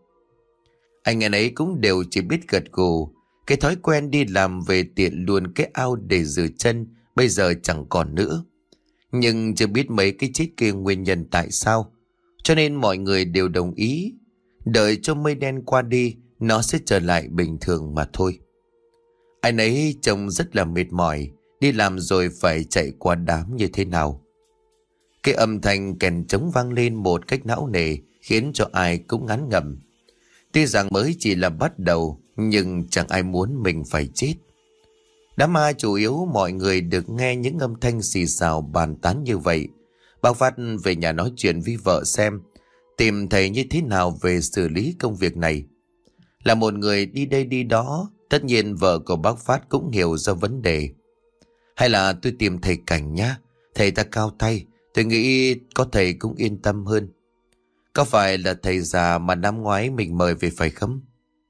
[SPEAKER 1] Anh em ấy cũng đều chỉ biết gật gù. Cái thói quen đi làm về tiện luôn cái ao để rửa chân bây giờ chẳng còn nữa. nhưng chưa biết mấy cái chết kia nguyên nhân tại sao. Cho nên mọi người đều đồng ý, đợi cho mây đen qua đi, nó sẽ trở lại bình thường mà thôi. Ai nấy trông rất là mệt mỏi, đi làm rồi phải chạy qua đám như thế nào. Cái âm thanh kèn trống vang lên một cách não nề, khiến cho ai cũng ngán ngẩm. Tuy rằng mới chỉ là bắt đầu, nhưng chẳng ai muốn mình phải chết. Đám ma chủ yếu mọi người được nghe những âm thanh xì xào bàn tán như vậy. Bác Phát về nhà nói chuyện với vợ xem, tìm thầy như thế nào về xử lý công việc này. Là một người đi đây đi đó, tất nhiên vợ của bác Phát cũng hiểu ra vấn đề. Hay là tôi tìm thầy Cảnh nhá, thầy ta cao tay, tôi nghĩ có thầy cũng yên tâm hơn. Có phải là thầy già mà năm ngoái mình mời về phải không?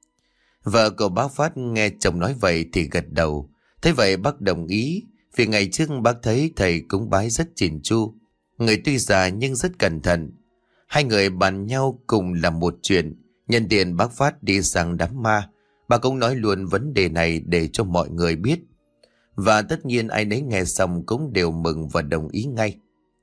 [SPEAKER 1] Vợ của bác Phát nghe chồng nói vậy thì gật đầu. Thế vậy bác đồng ý, vì ngày trước bác thấy thầy cúng bái rất chỉn chu. Người tuy già nhưng rất cẩn thận. Hai người bàn nhau cùng làm một chuyện. Nhân tiện bác Phát đi sang đám ma, bà cũng nói luôn vấn đề này để cho mọi người biết. Và tất nhiên ai nấy nghe xong cũng đều mừng và đồng ý ngay.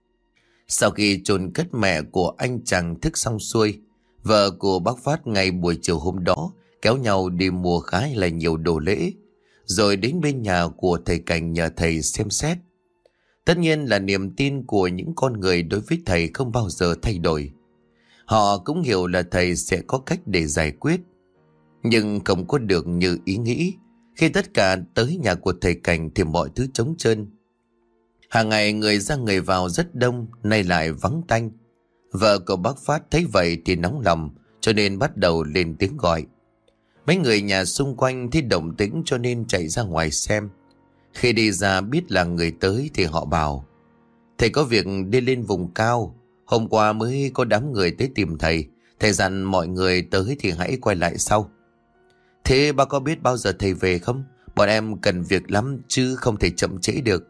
[SPEAKER 1] Sau khi chôn cất mẹ của anh chàng thức xong xuôi, vợ của bác Phát ngày buổi chiều hôm đó kéo nhau đi mua khá là nhiều đồ lễ, rồi đến bên nhà của thầy Cảnh nhờ thầy xem xét. Tất nhiên là niềm tin của những con người đối với thầy không bao giờ thay đổi. Họ cũng hiểu là thầy sẽ có cách để giải quyết, nhưng không có được như ý nghĩ. Khi tất cả tới nhà của thầy Cảnh thì mọi thứ trống trơn. Hàng ngày người ra người vào rất đông, nay lại vắng tanh. Vợ của bác Phát thấy vậy thì nóng lòng, cho nên bắt đầu lên tiếng gọi. Mấy người nhà xung quanh thấy động tĩnh cho nên chạy ra ngoài xem. Khi đi ra biết là người tới thì họ bảo: thầy có việc đi lên vùng cao, hôm qua mới có đám người tới tìm thầy. Thầy dặn mọi người tới thì hãy quay lại sau. Thế bà có biết bao giờ thầy về không? Bọn em cần việc lắm chứ không thể chậm trễ được.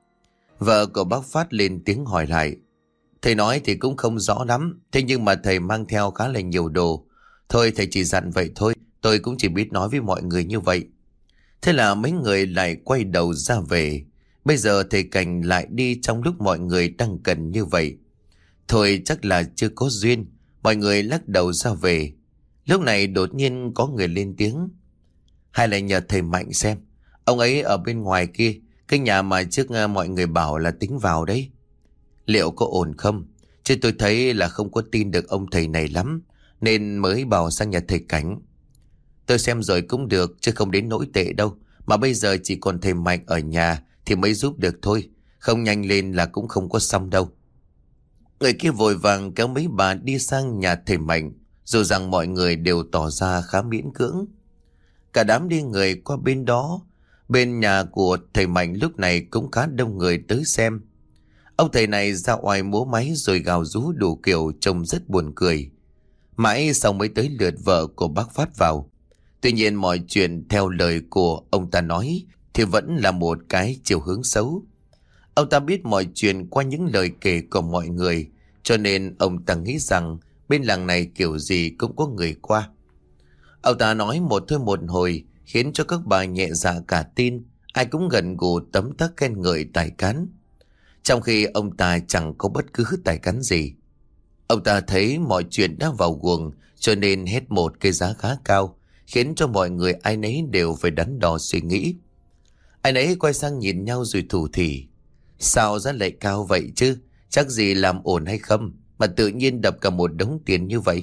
[SPEAKER 1] Vợ của bác Phát lên tiếng hỏi lại. Thầy nói thì cũng không rõ lắm, thế nhưng mà thầy mang theo khá là nhiều đồ. Thôi thầy chỉ dặn vậy thôi, tôi cũng chỉ biết nói với mọi người như vậy. Thế là mấy người lại quay đầu ra về. Bây giờ thầy Cảnh lại đi trong lúc mọi người đang cần như vậy. Thôi chắc là chưa có duyên, mọi người lắc đầu ra về. Lúc này đột nhiên có người lên tiếng. Hay là nhờ thầy Mạnh xem, ông ấy ở bên ngoài kia, cái nhà mà trước mọi người bảo là tính vào đấy. Liệu có ổn không? Chứ tôi thấy là không có tin được ông thầy này lắm, nên mới bảo sang nhà thầy Cảnh. Tôi xem rồi cũng được, chứ không đến nỗi tệ đâu. Mà bây giờ chỉ còn thầy Mạnh ở nhà thì mới giúp được thôi. Không nhanh lên là cũng không có xong đâu. Người kia vội vàng kéo mấy bà đi sang nhà thầy Mạnh, dù rằng mọi người đều tỏ ra khá miễn cưỡng. Cả đám đi người qua bên đó. Bên nhà của thầy Mạnh lúc này cũng khá đông người tới xem. Ông thầy này ra oai múa máy rồi gào rú đủ kiểu, trông rất buồn cười. Mãi sau mới tới lượt vợ của bác Phát vào. Tuy nhiên mọi chuyện theo lời của ông ta nói thì vẫn là một cái chiều hướng xấu. Ông ta biết mọi chuyện qua những lời kể của mọi người, cho nên ông ta nghĩ rằng bên làng này kiểu gì cũng có người qua. Ông ta nói một thôi một hồi, khiến cho các bà nhẹ dạ cả tin, ai cũng gần gù tấm tắc khen ngợi tài cán. Trong khi ông ta chẳng có bất cứ tài cán gì. Ông ta thấy mọi chuyện đã vào guồng, cho nên hết một cái giá khá cao, khiến cho mọi người ai nấy đều phải đắn đo suy nghĩ. Ai nấy quay sang nhìn nhau rồi thủ thỉ. Sao giá lại cao vậy chứ? Chắc gì làm ổn hay không mà tự nhiên đập cả một đống tiền như vậy?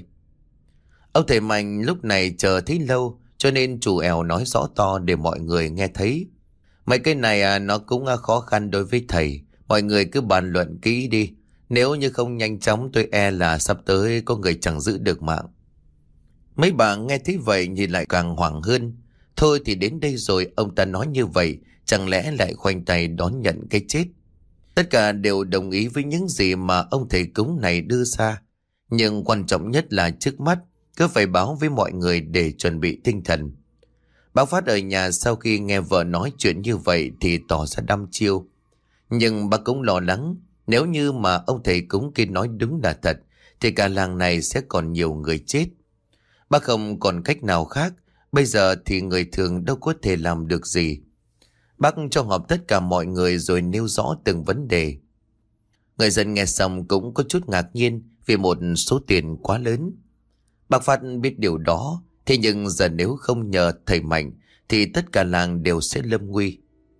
[SPEAKER 1] Ông thầy Mạnh lúc này chờ thấy lâu, cho nên chủ ẻo nói rõ to để mọi người nghe thấy. Mấy cái này nó cũng khó khăn đối với thầy. Mọi người cứ bàn luận kỹ đi. Nếu như không nhanh chóng tôi e là sắp tới có người chẳng giữ được mạng. Mấy bà nghe thấy vậy nhìn lại càng hoảng hơn. Thôi thì đến đây rồi, ông ta nói như vậy, chẳng lẽ lại khoanh tay đón nhận cái chết? Tất cả đều đồng ý với những gì mà ông thầy cúng này đưa ra. Nhưng quan trọng nhất là trước mắt cứ phải báo với mọi người để chuẩn bị tinh thần. Bác Phát ở nhà sau khi nghe vợ nói chuyện như vậy thì tỏ ra đăm chiêu. Nhưng bác cũng lo lắng, nếu như mà ông thầy cúng kia nói đúng là thật thì cả làng này sẽ còn nhiều người chết. Bác không còn cách nào khác, bây giờ thì người thường đâu có thể làm được gì. Bác cho họp tất cả mọi người rồi nêu rõ từng vấn đề. Người dân nghe xong cũng có chút ngạc nhiên vì một số tiền quá lớn. Bác Phát biết điều đó, thế nhưng giờ nếu không nhờ thầy Mạnh thì tất cả làng đều sẽ lâm nguy.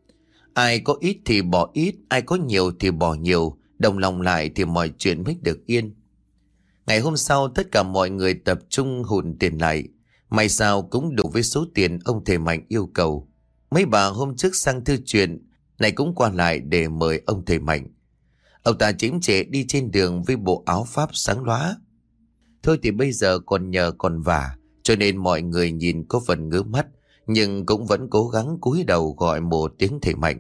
[SPEAKER 1] Ai có ít thì bỏ ít, ai có nhiều thì bỏ nhiều, đồng lòng lại thì mọi chuyện mới được yên. Ngày hôm sau tất cả mọi người tập trung hùn tiền lại, may sao cũng đủ với số tiền ông thầy Mạnh yêu cầu. Mấy bà hôm trước sang thư chuyện này cũng qua lại để mời ông thầy Mạnh. Ông ta chễm chệ đi trên đường với bộ áo pháp sáng lóa. Thôi thì bây giờ còn nhờ còn vả, cho nên mọi người nhìn có phần ngứa mắt, nhưng cũng vẫn cố gắng cúi đầu gọi một tiếng thầy Mạnh.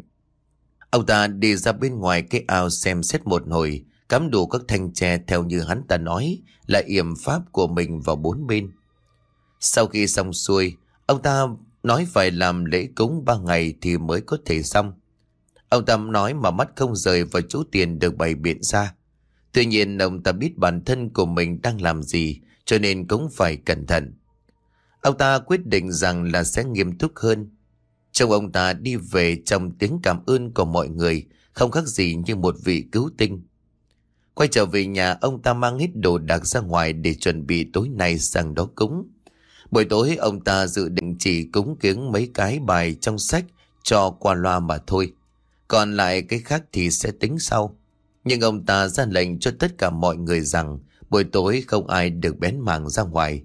[SPEAKER 1] Ông ta đi ra bên ngoài cái ao xem xét một hồi, cắm đủ các thanh tre theo như hắn ta nói là yểm pháp của mình vào bốn bên. Sau khi xong xuôi, ông ta nói phải làm lễ cúng 3 ngày thì mới có thể xong. Ông ta nói mà mắt không rời vào chỗ tiền được bày biện ra. Tuy nhiên ông ta biết bản thân của mình đang làm gì, cho nên cũng phải cẩn thận. Ông ta quyết định rằng là sẽ nghiêm túc hơn. Trông ông ta đi về trong tiếng cảm ơn của mọi người, không khác gì như một vị cứu tinh. Quay trở về nhà, ông ta mang hết đồ đạc ra ngoài để chuẩn bị tối nay sang đó cúng. Buổi tối ông ta dự định chỉ cúng kiếng mấy cái bài trong sách cho qua loa mà thôi. Còn lại cái khác thì sẽ tính sau. Nhưng ông ta ra lệnh cho tất cả mọi người rằng buổi tối không ai được bén mảng ra ngoài.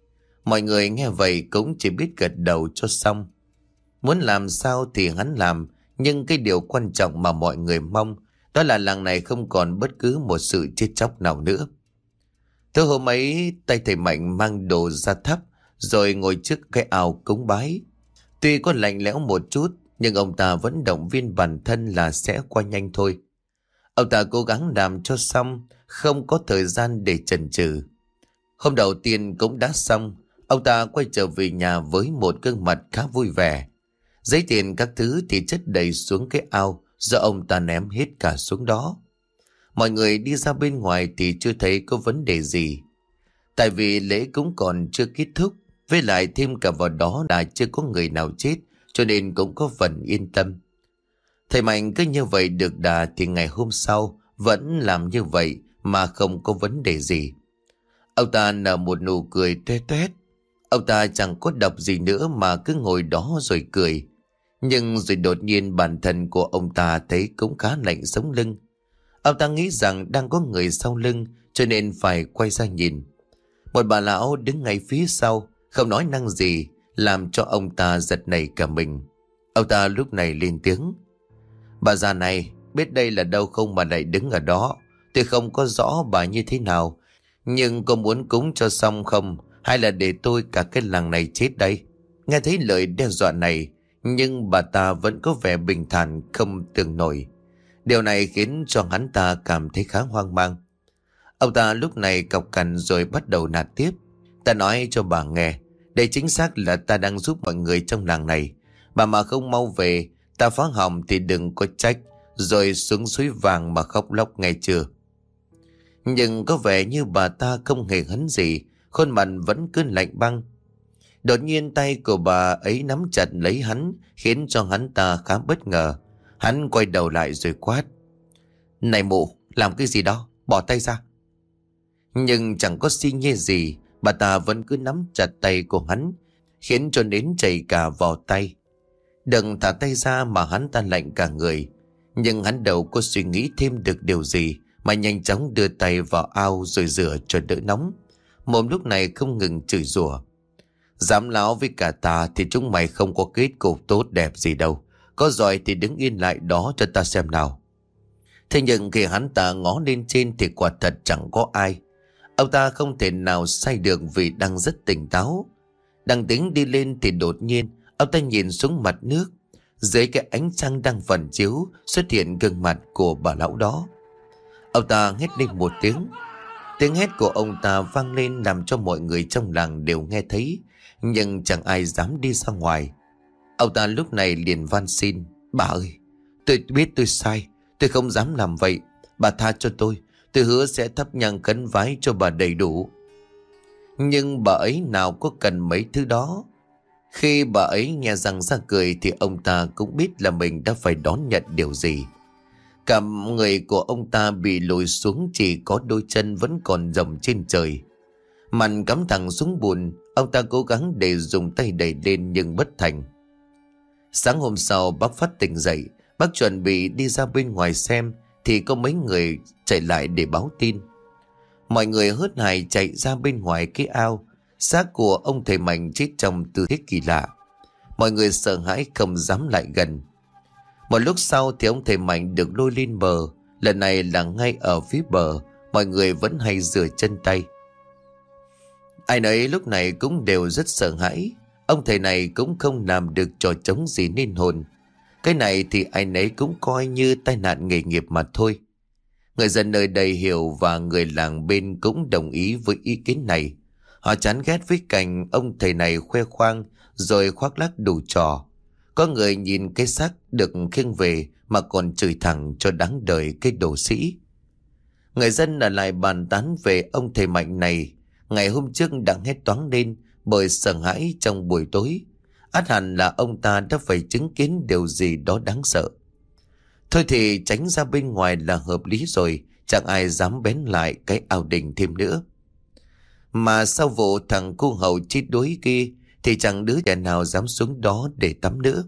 [SPEAKER 1] Mọi người nghe vậy cũng chỉ biết gật đầu cho xong. Muốn làm sao thì hắn làm, nhưng cái điều quan trọng mà mọi người mong đó là làng này không còn bất cứ một sự chết chóc nào nữa. Tối hôm ấy, tay thầy Mạnh mang đồ ra thắp rồi ngồi trước cái ao cúng bái. Tuy có lạnh lẽo một chút, nhưng ông ta vẫn động viên bản thân là sẽ qua nhanh thôi. Ông ta cố gắng làm cho xong, không có thời gian để chần chừ. Hôm đầu tiên cũng đã xong, ông ta quay trở về nhà với một gương mặt khá vui vẻ. Giấy tiền các thứ thì chất đầy xuống cái ao do ông ta ném hết cả xuống đó. Mọi người đi ra bên ngoài thì chưa thấy có vấn đề gì. Tại vì lễ cũng còn chưa kết thúc, với lại thêm cả vào đó là chưa có người nào chết, cho nên cũng có phần yên tâm. Thầy Mạnh cứ như vậy được đà thì ngày hôm sau vẫn làm như vậy mà không có vấn đề gì. Ông ta nở một nụ cười toe toét. Ông ta chẳng có đọc gì nữa mà cứ ngồi đó rồi cười. Nhưng rồi đột nhiên bản thân của ông ta thấy cũng khá lạnh sống lưng. Ông ta nghĩ rằng đang có người sau lưng cho nên phải quay ra nhìn. Một bà lão đứng ngay phía sau, không nói năng gì, làm cho ông ta giật nảy cả mình. Ông ta lúc này lên tiếng: "Bà già này biết đây là đâu không mà lại đứng ở đó? Tôi không có rõ bà như thế nào, nhưng có muốn cúng cho xong không? Hay là để tôi cả cái làng này chết đây?" Nghe thấy lời đe dọa này, nhưng bà ta vẫn có vẻ bình thản không tưởng nổi. Điều này khiến cho hắn ta cảm thấy khá hoang mang. Ông ta lúc này cọc cằn rồi bắt đầu nạt tiếp: "Ta nói cho bà nghe, đây chính xác là ta đang giúp mọi người trong làng này. Bà mà không mau về, ta phá hỏng thì đừng có trách, rồi xuống suối vàng mà khóc lóc nghe chưa?" Nhưng có vẻ như bà ta không hề hấn gì, khuôn mặt vẫn cứ lạnh băng. Đột nhiên tay của bà ấy nắm chặt lấy hắn, khiến cho hắn ta khá bất ngờ. Hắn quay đầu lại rồi quát: "Này mụ, làm cái gì đó, bỏ tay ra." Nhưng chẳng có xi nhê gì, bà ta vẫn cứ nắm chặt tay của hắn, khiến cho nến chảy cả vào tay. Đừng thả tay ra mà hắn ta lạnh cả người. Nhưng hắn đâu có suy nghĩ thêm được điều gì, mà nhanh chóng đưa tay vào ao rồi rửa cho đỡ nóng. Mồm lúc này không ngừng chửi rủa: "Dám láo với cả ta thì chúng mày không có kết cục tốt đẹp gì đâu. Có giỏi thì đứng yên lại đó cho ta xem nào." Thế nhưng khi hắn ta ngó lên trên thì quả thật chẳng có ai. Ông ta không thể nào sai được vì đang rất tỉnh táo. Đang tính đi lên thì đột nhiên ông ta nhìn xuống mặt nước. Dưới cái ánh trăng đang phản chiếu xuất hiện gương mặt của bà lão đó. Ông ta hét lên một tiếng. Tiếng hét của ông ta vang lên làm cho mọi người trong làng đều nghe thấy, nhưng chẳng ai dám đi ra ngoài. Ông ta lúc này liền van xin: "Bà ơi, tôi biết tôi sai, tôi không dám làm vậy. Bà tha cho tôi hứa sẽ thắp nhang khấn vái cho bà đầy đủ." Nhưng bà ấy nào có cần mấy thứ đó. Khi bà ấy nghe răng ra cười thì ông ta cũng biết là mình đã phải đón nhận điều gì. Cả người của ông ta bị lùi xuống, chỉ có đôi chân vẫn còn rồng trên trời. Mặt cắm thẳng xuống bùn, ông ta cố gắng để dùng tay đẩy lên nhưng bất thành. Sáng hôm sau bác Phát tỉnh dậy. Bác chuẩn bị đi ra bên ngoài xem thì có mấy người chạy lại để báo tin. Mọi người hớt hải chạy ra bên ngoài cái ao. Xác của ông thầy Mạnh chết trong tư thế kỳ lạ. Mọi người sợ hãi không dám lại gần. Một lúc sau thì ông thầy Mạnh được lôi lên bờ. Lần này là ngay ở phía bờ. Mọi người vẫn hay rửa chân tay. Ai nấy lúc này cũng đều rất sợ hãi. Ông thầy này cũng không làm được trò trống gì nên hồn. Cái này thì ai nấy cũng coi như tai nạn nghề nghiệp mà thôi. Người dân nơi đây hiểu và người làng bên cũng đồng ý với ý kiến này. Họ chán ghét với cảnh ông thầy này khoe khoang rồi khoác lác đủ trò. Có người nhìn cái xác được khiêng về mà còn chửi thẳng cho đáng đời cái đồ sĩ. Người dân ở lại bàn tán về ông thầy Mạnh này. Ngày hôm trước đã hét toáng lên bởi sợ hãi trong buổi tối. Ắt hẳn là ông ta đã phải chứng kiến điều gì đó đáng sợ. Thôi thì tránh ra bên ngoài là hợp lý rồi. Chẳng ai dám bén lại cái ao đình thêm nữa. Mà sau vụ thằng cu hầu chết đuối kia thì chẳng đứa trẻ nào dám xuống đó để tắm nữa.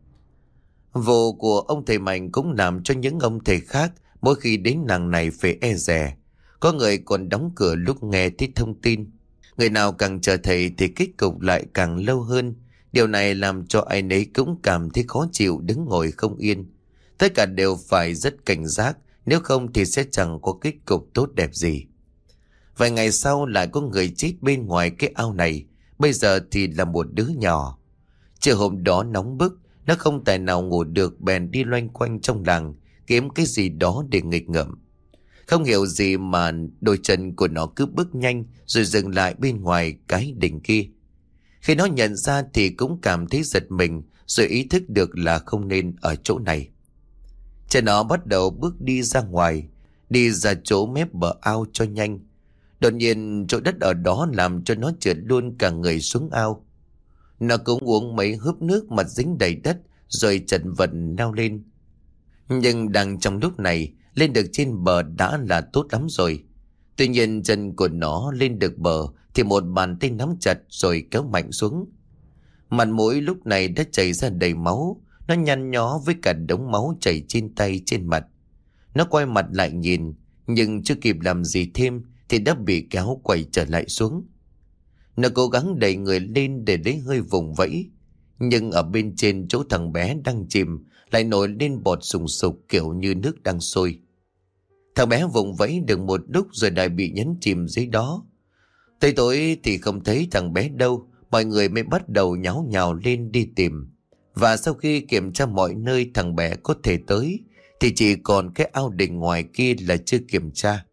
[SPEAKER 1] Vụ của ông thầy Mạnh cũng làm cho những ông thầy khác mỗi khi đến làng này phải e dè. Có người còn đóng cửa lúc nghe thấy thông tin. Người nào càng chờ thầy thì kết cục lại càng lâu hơn. Điều này làm cho ai nấy cũng cảm thấy khó chịu, đứng ngồi không yên. Tất cả đều phải rất cảnh giác, nếu không thì sẽ chẳng có kết cục tốt đẹp gì. Vài ngày sau lại có người chết bên ngoài cái ao này. Bây giờ thì là một đứa nhỏ. Chiều hôm đó nóng bức, nó không tài nào ngủ được, bèn đi loanh quanh trong làng kiếm cái gì đó để nghịch ngợm. Không hiểu gì mà đôi chân của nó cứ bước nhanh rồi dừng lại bên ngoài cái đỉnh kia. Khi nó nhận ra thì cũng cảm thấy giật mình, rồi ý thức được là không nên ở chỗ này. Chân nó bắt đầu bước đi ra ngoài, đi ra chỗ mép bờ ao cho nhanh. Đột nhiên chỗ đất ở đó làm cho nó trượt luôn cả người xuống ao. Nó cũng uống mấy hớp nước, mặt dính đầy đất rồi chật vật leo lên. Nhưng đang trong lúc này, lên được trên bờ đã là tốt lắm rồi. Tuy nhiên chân của nó lên được bờ thì một bàn tay nắm chặt rồi kéo mạnh xuống. Mặt mũi lúc này đã chảy ra đầy máu. Nó nhăn nhó với cả đống máu chảy trên tay trên mặt. Nó quay mặt lại nhìn, nhưng chưa kịp làm gì thêm thì đã bị kéo quay trở lại xuống. Nó cố gắng đẩy người lên để lấy hơi vùng vẫy, nhưng ở bên trên chỗ thằng bé đang chìm lại nổi lên bọt sùng sục kiểu như nước đang sôi. Thằng bé vùng vẫy được một lúc rồi lại bị nhấn chìm dưới đó. Tới tối thì không thấy thằng bé đâu, mọi người mới bắt đầu nháo nhào lên đi tìm. Và sau khi kiểm tra mọi nơi thằng bé có thể tới thì chỉ còn cái ao đình ngoài kia là chưa kiểm tra.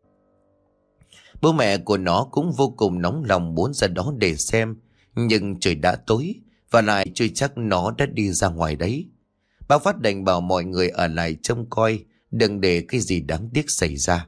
[SPEAKER 1] Bố mẹ của nó cũng vô cùng nóng lòng muốn ra đó để xem, nhưng trời đã tối và lại chưa chắc nó đã đi ra ngoài đấy. Bác Phát đành bảo mọi người ở lại trông coi, đừng để cái gì đáng tiếc xảy ra.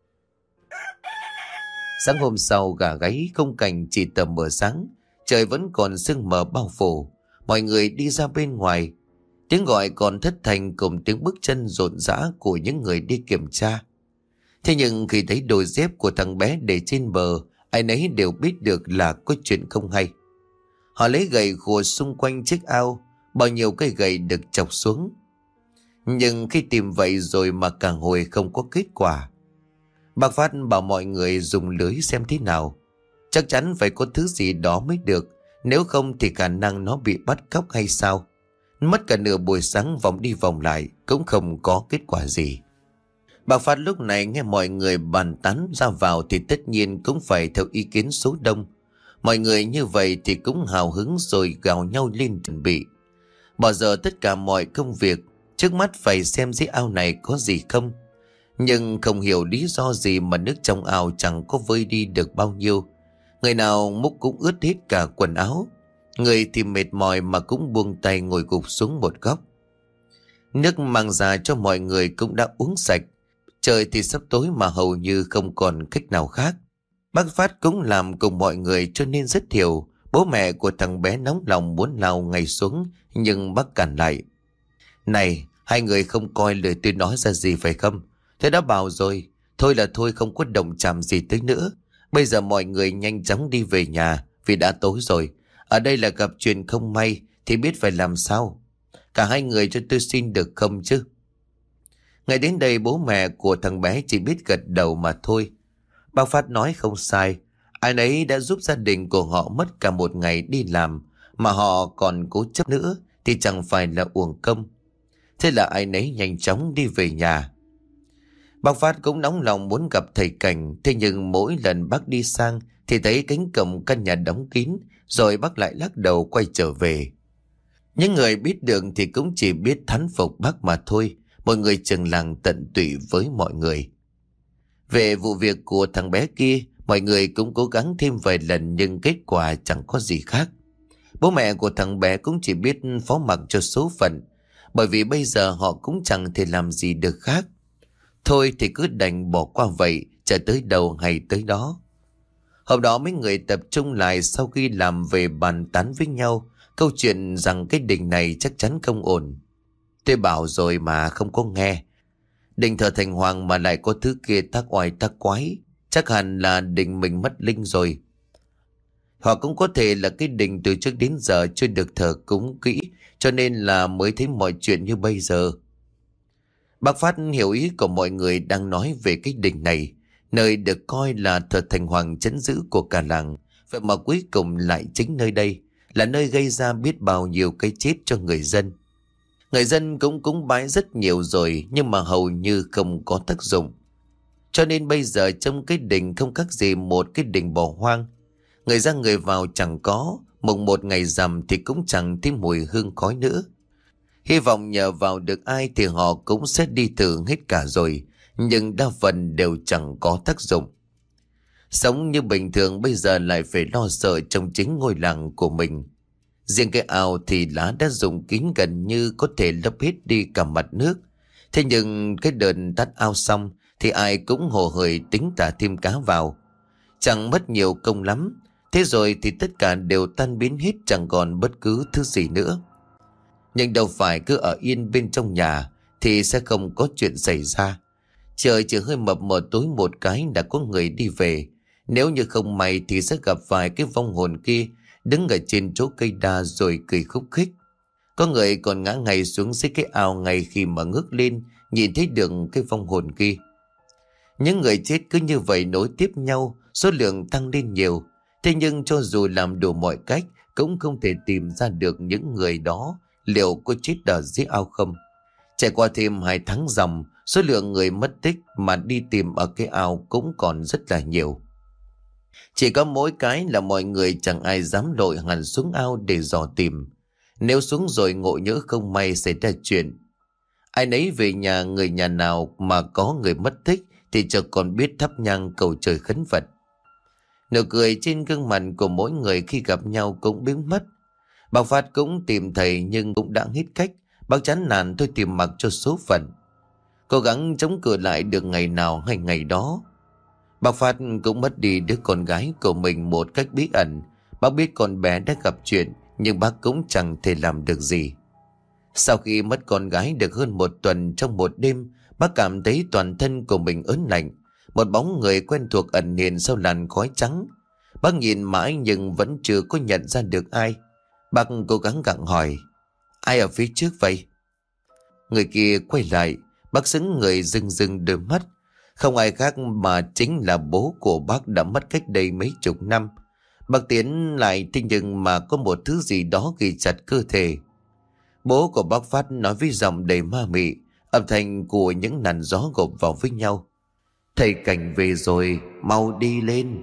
[SPEAKER 1] Sáng hôm sau gà gáy không cảnh chỉ tầm mờ sáng, trời vẫn còn sương mờ bao phủ. Mọi người đi ra bên ngoài, tiếng gọi còn thất thanh cùng tiếng bước chân rộn rã của những người đi kiểm tra. Thế nhưng khi thấy đôi dép của thằng bé để trên bờ, ai nấy đều biết được là có chuyện không hay. Họ lấy gậy khua xung quanh chiếc ao, bao nhiêu cây gậy được chọc xuống. Nhưng khi tìm vậy rồi mà cả hồi không có kết quả. Bác Phát bảo mọi người dùng lưới xem thế nào. Chắc chắn phải có thứ gì đó mới được, nếu không thì khả năng nó bị bắt cóc hay sao. Mất cả nửa buổi sáng vòng đi vòng lại cũng không có kết quả gì. Bác Phát lúc này nghe mọi người bàn tán ra vào thì tất nhiên cũng phải theo ý kiến số đông. Mọi người như vậy thì cũng hào hứng rồi gào nhau lên chuẩn bị. Bỏ giờ tất cả mọi công việc, trước mắt phải xem dưới ao này có gì không. Nhưng không hiểu lý do gì mà nước trong ao chẳng có vơi đi được bao nhiêu. Người nào múc cũng ướt hết cả quần áo. Người thì mệt mỏi mà cũng buông tay ngồi gục xuống một góc. Nước mang ra cho mọi người cũng đã uống sạch. Trời thì sắp tối mà hầu như không còn cách nào khác. Bác Phát cũng làm cùng mọi người cho nên rất hiểu. Bố mẹ của thằng bé nóng lòng muốn lao ngay xuống, nhưng bác cản lại. Này, Hai người không coi lời tôi nói ra gì phải không? Tôi đã bảo rồi, thôi là thôi, không có động chạm gì tới nữa. Bây giờ mọi người nhanh chóng đi về nhà vì đã tối rồi. Ở đây là gặp chuyện không may thì biết phải làm sao. Cả hai người cho tôi xin được không chứ? Ngày đến đây bố mẹ của thằng bé chỉ biết gật đầu mà thôi. Bác Phát nói không sai. Anh ấy đã giúp gia đình của họ mất cả một ngày đi làm mà họ còn cố chấp nữa thì chẳng phải là uổng công. Thế là anh ấy nhanh chóng đi về nhà. Bác Phát cũng nóng lòng muốn gặp thầy Cảnh. Thế nhưng mỗi lần bác đi sang thì thấy cánh cổng căn nhà đóng kín, rồi bác lại lắc đầu quay trở về. Những người biết đường thì cũng chỉ biết thán phục bác mà thôi. Mọi người chừng làng tận tụy với mọi người. Về vụ việc của thằng bé kia, mọi người cũng cố gắng thêm vài lần nhưng kết quả chẳng có gì khác. Bố mẹ của thằng bé cũng chỉ biết phó mặc cho số phận, bởi vì bây giờ họ cũng chẳng thể làm gì được khác. Thôi thì cứ đành bỏ qua vậy, chờ tới đâu hay tới đó. Hôm đó mấy người tập trung lại sau khi làm về bàn tán với nhau câu chuyện rằng cái đình này chắc chắn không ổn. Tôi bảo rồi mà không có nghe. Đình thờ thành hoàng mà lại có thứ kia tác oai tác quái, chắc hẳn là đình mình mất linh rồi. Hoặc cũng có thể là cái đình từ trước đến giờ chưa được thờ cúng kỹ, cho nên là mới thấy mọi chuyện như bây giờ. Bác Phát hiểu ý của mọi người đang nói về cái đình này, nơi được coi là thờ thành hoàng trấn giữ của cả làng. Vậy mà cuối cùng lại chính nơi đây là nơi gây ra biết bao nhiêu cái chết cho người dân. Người dân cũng cúng bái rất nhiều rồi nhưng mà hầu như không có tác dụng. Cho nên bây giờ trong cái đình không khác gì một cái đình bỏ hoang. Người ra người vào chẳng có, mùng một ngày rằm thì cũng chẳng thấy mùi hương khói nữa. Hy vọng nhờ vào được ai thì họ cũng sẽ đi thử hết cả rồi, nhưng đa phần đều chẳng có tác dụng. Sống như bình thường bây giờ lại phải lo sợ trong chính ngôi làng của mình. Riêng cái ao thì lá đã dùng kín gần như có thể lấp hết đi cả mặt nước. Thế nhưng cái đợt tát ao xong thì ai cũng hồ hởi tính tả thêm cá vào. Chẳng mất nhiều công lắm. Thế rồi thì tất cả đều tan biến hết, chẳng còn bất cứ thứ gì nữa. Nhưng đâu phải cứ ở yên bên trong nhà thì sẽ không có chuyện xảy ra. Trời chỉ hơi mập mờ tối một cái đã có người đi về. Nếu như không may thì sẽ gặp vài cái vong hồn kia đứng ở trên chỗ cây đa rồi cười khúc khích. Có người còn ngã ngay xuống dưới cái ao ngay khi mà ngước lên nhìn thấy được cái vong hồn kia. Những người chết cứ như vậy nối tiếp nhau, số lượng tăng lên nhiều. Thế nhưng cho dù làm đủ mọi cách cũng không thể tìm ra được những người đó liệu có chết ở dưới ao không. Trải qua thêm 2 tháng ròng, số lượng người mất tích mà đi tìm ở cái ao cũng còn rất là nhiều. Chỉ có mỗi cái là mọi người chẳng ai dám lội hẳn xuống ao để dò tìm. Nếu xuống rồi ngộ nhỡ không may xảy ra chuyện, ai nấy về nhà, người nhà nào mà có người mất tích thì chẳng còn biết thắp nhang cầu trời khấn Phật. Nụ cười trên gương mặt của mỗi người khi gặp nhau cũng biến mất. Bác Phát cũng tìm thầy nhưng cũng đã hết cách. Bác chán nản thôi tìm mặc cho số phận, cố gắng chống cự lại được ngày nào hay ngày đó. Bác Phát cũng mất đi đứa con gái của mình một cách bí ẩn. Bác biết con bé đã gặp chuyện nhưng bác cũng chẳng thể làm được gì. Sau khi mất con gái được hơn 1 tuần, trong một đêm bác cảm thấy toàn thân của mình ớn lạnh. Một bóng người quen thuộc ẩn hiện sau làn khói trắng. Bác nhìn mãi nhưng vẫn chưa có nhận ra được ai. Bác cố gắng gặng hỏi: ai ở phía trước vậy? Người kia quay lại. Bác sững người rưng rưng đôi mắt. Không ai khác mà chính là bố của bác đã mất cách đây mấy chục năm. Bác tiến lại thế nhưng mà có một thứ gì đó ghi chặt cơ thể. Bố của bác Phát nói với giọng đầy ma mị, âm thanh của những làn gió gộp vào với nhau: thầy Cảnh về rồi, mau đi lên.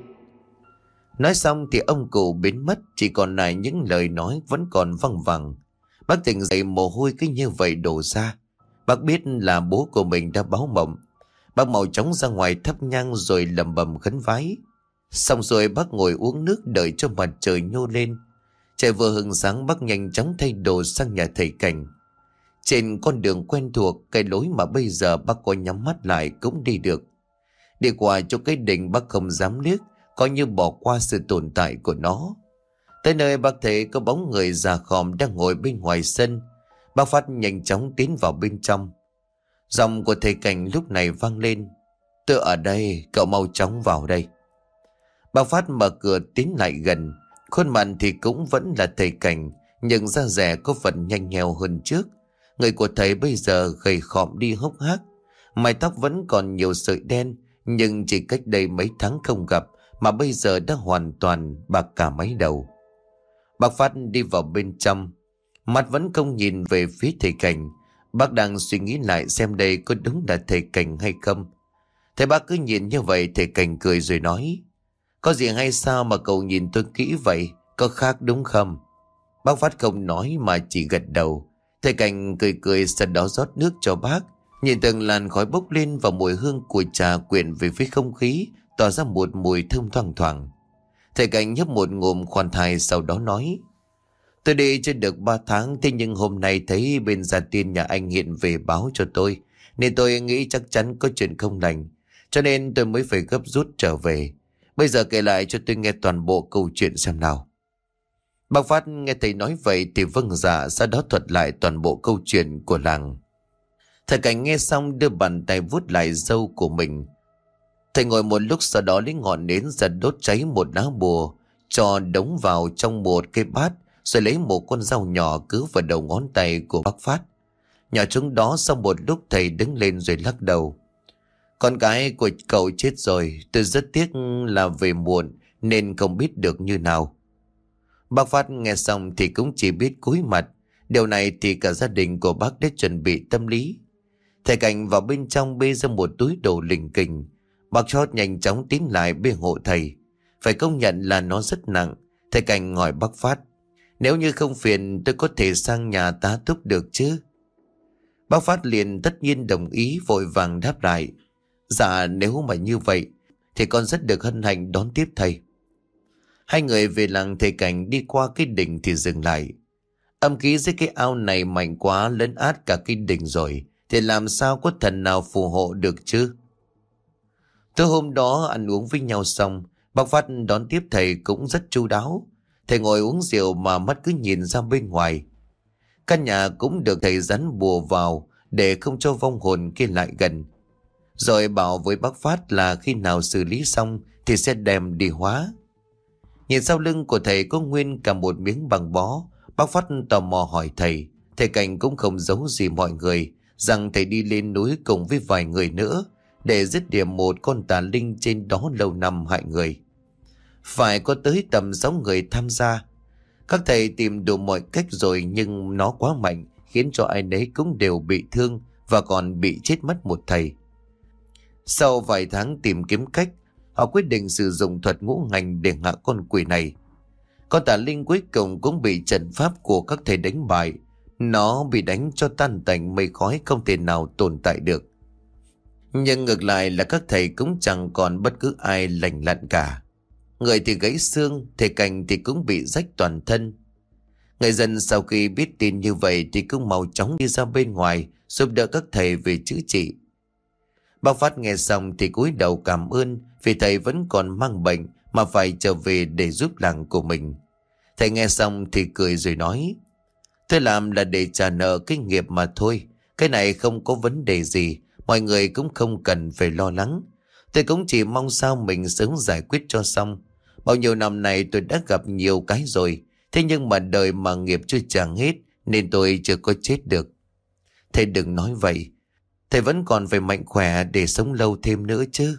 [SPEAKER 1] Nói xong thì ông cụ biến mất, chỉ còn lại những lời nói vẫn còn văng vẳng. Bác tỉnh dậy, mồ hôi cứ như vậy đổ ra. Bác biết là bố của mình đã báo mộng. Bác mau chóng ra ngoài thắp nhang rồi lẩm bẩm khấn vái. Xong rồi bác ngồi uống nước đợi cho mặt trời nhô lên. Trời vừa hừng sáng, bác nhanh chóng thay đồ sang nhà thầy Cảnh. Trên con đường quen thuộc, cái lối mà bây giờ bác có nhắm mắt lại cũng đi được. Đi qua chỗ cái đình bác không dám liếc, coi như bỏ qua sự tồn tại của nó. Tới nơi bác thấy có bóng người già khòm đang ngồi bên ngoài sân. Bác Phát nhanh chóng tiến vào bên trong. Giọng của thầy Cảnh lúc này vang lên: "Tôi ở đây, cậu mau chóng vào đây." Bác Phát mở cửa tiến lại gần. Khuôn mặt thì cũng vẫn là thầy Cảnh, nhưng da dẻ có phần nhanh nheo hơn trước. Người của thầy bây giờ gầy khọm đi hốc hác, mái tóc vẫn còn nhiều sợi đen, nhưng chỉ cách đây mấy tháng không gặp mà bây giờ đã hoàn toàn bạc cả mái đầu. Bác Phát đi vào bên trong, mắt vẫn không nhìn về phía thầy Cảnh. Bác đang suy nghĩ lại xem đây có đúng là thầy Cảnh hay không. Thấy bác cứ nhìn như vậy, thầy Cảnh cười rồi nói: "Có gì hay sao mà cậu nhìn tôi kỹ vậy? Có khác đúng không?" Bác Phát không nói mà chỉ gật đầu. Thầy Cảnh cười cười, sau đó rót nước cho bác. Nhìn từng làn khói bốc lên và mùi hương của trà quyện về phía không khí, tỏa ra một mùi thơm thoang thoảng. Thầy Cảnh nhấp một ngụm khoan thai, sau đó nói: "Tôi đi chưa được 3 tháng, thế nhưng hôm nay thấy bên gia tiên nhà anh hiện về báo cho tôi, nên tôi nghĩ chắc chắn có chuyện không lành, cho nên tôi mới phải gấp rút trở về. Bây giờ kể lại cho tôi nghe toàn bộ câu chuyện xem nào." Bác Phát nghe thầy nói vậy thì vâng dạ, sau đó thuật lại toàn bộ câu chuyện của làng. Thầy Cảnh nghe xong đưa bàn tay vuốt lại râu của mình. Thầy ngồi một lúc, sau đó lấy ngọn nến ra đốt cháy một lá bùa, cho đống vào trong một cái bát, rồi lấy một con dao nhỏ cứ vào đầu ngón tay của bác Phát. Nhỏ chúng đó. Sau một lúc thầy đứng lên rồi lắc đầu: "Con cái của cậu chết rồi, tôi rất tiếc là về muộn nên không biết được như nào." Bác Phát nghe xong thì cũng chỉ biết cúi mặt. Điều này thì cả gia đình của bác đã chuẩn bị tâm lý. Thầy Cảnh vào bên trong bê ra một túi đồ lình kình. Bác Chót nhanh chóng tiến lại bê hộ thầy. Phải công nhận là nó rất nặng. Thầy Cảnh hỏi bác Phát: "Nếu như không phiền, tôi có thể sang nhà tá túc được chứ?" Bác Phát liền tất nhiên đồng ý, vội vàng đáp lại: "Dạ, nếu mà như vậy thì con rất được hân hạnh đón tiếp thầy." Hai người về làng. Thầy Cảnh đi qua cái đỉnh thì dừng lại. Âm khí dưới cái ao này mạnh quá, lấn át cả cái đỉnh rồi, thì làm sao có thần nào phù hộ được chứ? Tối hôm đó ăn uống với nhau xong, bác Phát đón tiếp thầy cũng rất chu đáo. Thầy ngồi uống rượu mà mắt cứ nhìn ra bên ngoài. Căn nhà cũng được thầy dán bùa vào để không cho vong hồn kia lại gần. Rồi bảo với bác Phát là khi nào xử lý xong thì sẽ đem đi hóa. Nhìn sau lưng của thầy có nguyên cả một miếng bằng bó. Bác Phát tò mò hỏi thầy. Thầy Cảnh cũng không giấu gì mọi người rằng thầy đi lên núi cùng với vài người nữa để giết điểm một con tà linh trên đó lâu năm hại người. Phải có tới tầm 6 người tham gia. Các thầy tìm đủ mọi cách rồi, nhưng nó quá mạnh, khiến cho ai nấy cũng đều bị thương và còn bị chết mất một thầy. Sau vài tháng tìm kiếm cách, họ quyết định sử dụng thuật ngũ hành để hạ con quỷ này. Con tà linh cuối cùng cũng bị trận pháp của các thầy đánh bại. Nó bị đánh cho tan tành mây khói, không thể nào tồn tại được. Nhưng ngược lại là các thầy cũng chẳng còn bất cứ ai lành lặn cả. Người thì gãy xương, thầy Cảnh thì cũng bị rách toàn thân. Người dân sau khi biết tin như vậy thì cũng mau chóng đi ra bên ngoài giúp đỡ các thầy về chữa trị. Bác Phát nghe xong thì cúi đầu cảm ơn, vì thầy vẫn còn mang bệnh mà phải trở về để giúp làng của mình. Thầy nghe xong thì cười rồi nói: "Tôi làm là để trả nợ cái nghiệp mà thôi. Cái này không có vấn đề gì, mọi người cũng không cần phải lo lắng. Tôi cũng chỉ mong sao mình sớm giải quyết cho xong. Bao nhiêu năm này tôi đã gặp nhiều cái rồi, thế nhưng mà đời mà nghiệp chưa chẳng hết nên tôi chưa có chết được." "Thầy đừng nói vậy, thầy vẫn còn phải mạnh khỏe để sống lâu thêm nữa chứ."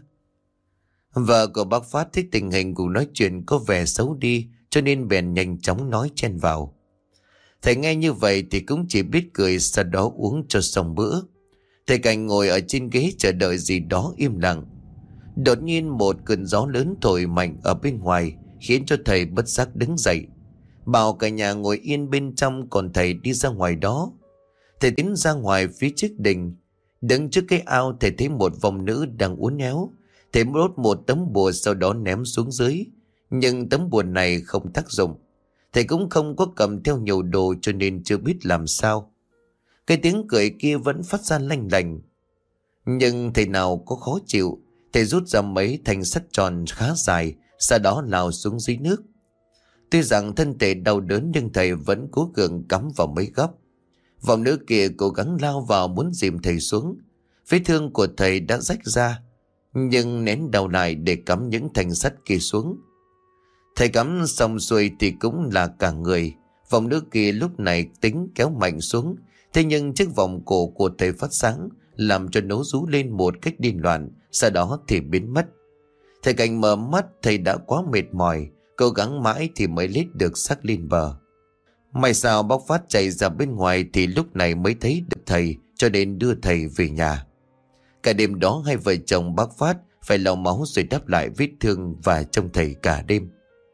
[SPEAKER 1] Vợ của bác Phát thấy tình hình của nói chuyện có vẻ xấu đi, cho nên bèn nhanh chóng nói chen vào. Thầy nghe như vậy thì cũng chỉ biết cười, sau đó uống cho xong bữa. Thầy Cảnh ngồi ở trên ghế chờ đợi gì đó im lặng. Đột nhiên một cơn gió lớn thổi mạnh ở bên ngoài, khiến cho thầy bất giác đứng dậy, bảo cả nhà ngồi yên bên trong, còn thầy đi ra ngoài đó. Thầy tiến ra ngoài phía trước đình. Đứng trước cái ao, thầy thấy một vong nữ đang uốn éo. Thầy đốt một tấm bùa, sau đó ném xuống dưới. Nhưng tấm bùa này không tác dụng. Thầy cũng không có cầm theo nhiều đồ, cho nên chưa biết làm sao. Cái tiếng cười kia vẫn phát ra lanh lành. Nhưng thầy nào có khó chịu. Thầy rút ra mấy thanh sắt tròn khá dài, sau đó lao xuống dưới nước. Tuy rằng thân thể đau đớn, nhưng thầy vẫn cố gắng cắm vào mấy góc. Vòng nữ kia cố gắng lao vào muốn dìm thầy xuống. Vết thương của thầy đã rách ra, nhưng nén đầu lại để cắm những thanh sắt kia xuống. Thầy cắm xong xuôi thì cũng là cả người. Vòng nữ kia lúc này tính kéo mạnh xuống. Thế nhưng chiếc vòng cổ của thầy phát sáng, làm cho nó rú lên một cách điên loạn, sau đó thì biến mất. Thầy Cảnh mở mắt, thầy đã quá mệt mỏi, cố gắng mãi thì mới lết được xác lên bờ. May sao bác Phát chạy ra bên ngoài thì lúc này mới thấy được thầy, cho nên đưa thầy về nhà. Cả đêm đó hai vợ chồng bác Phát phải lau máu rồi đắp lại vết thương và trông thầy cả đêm.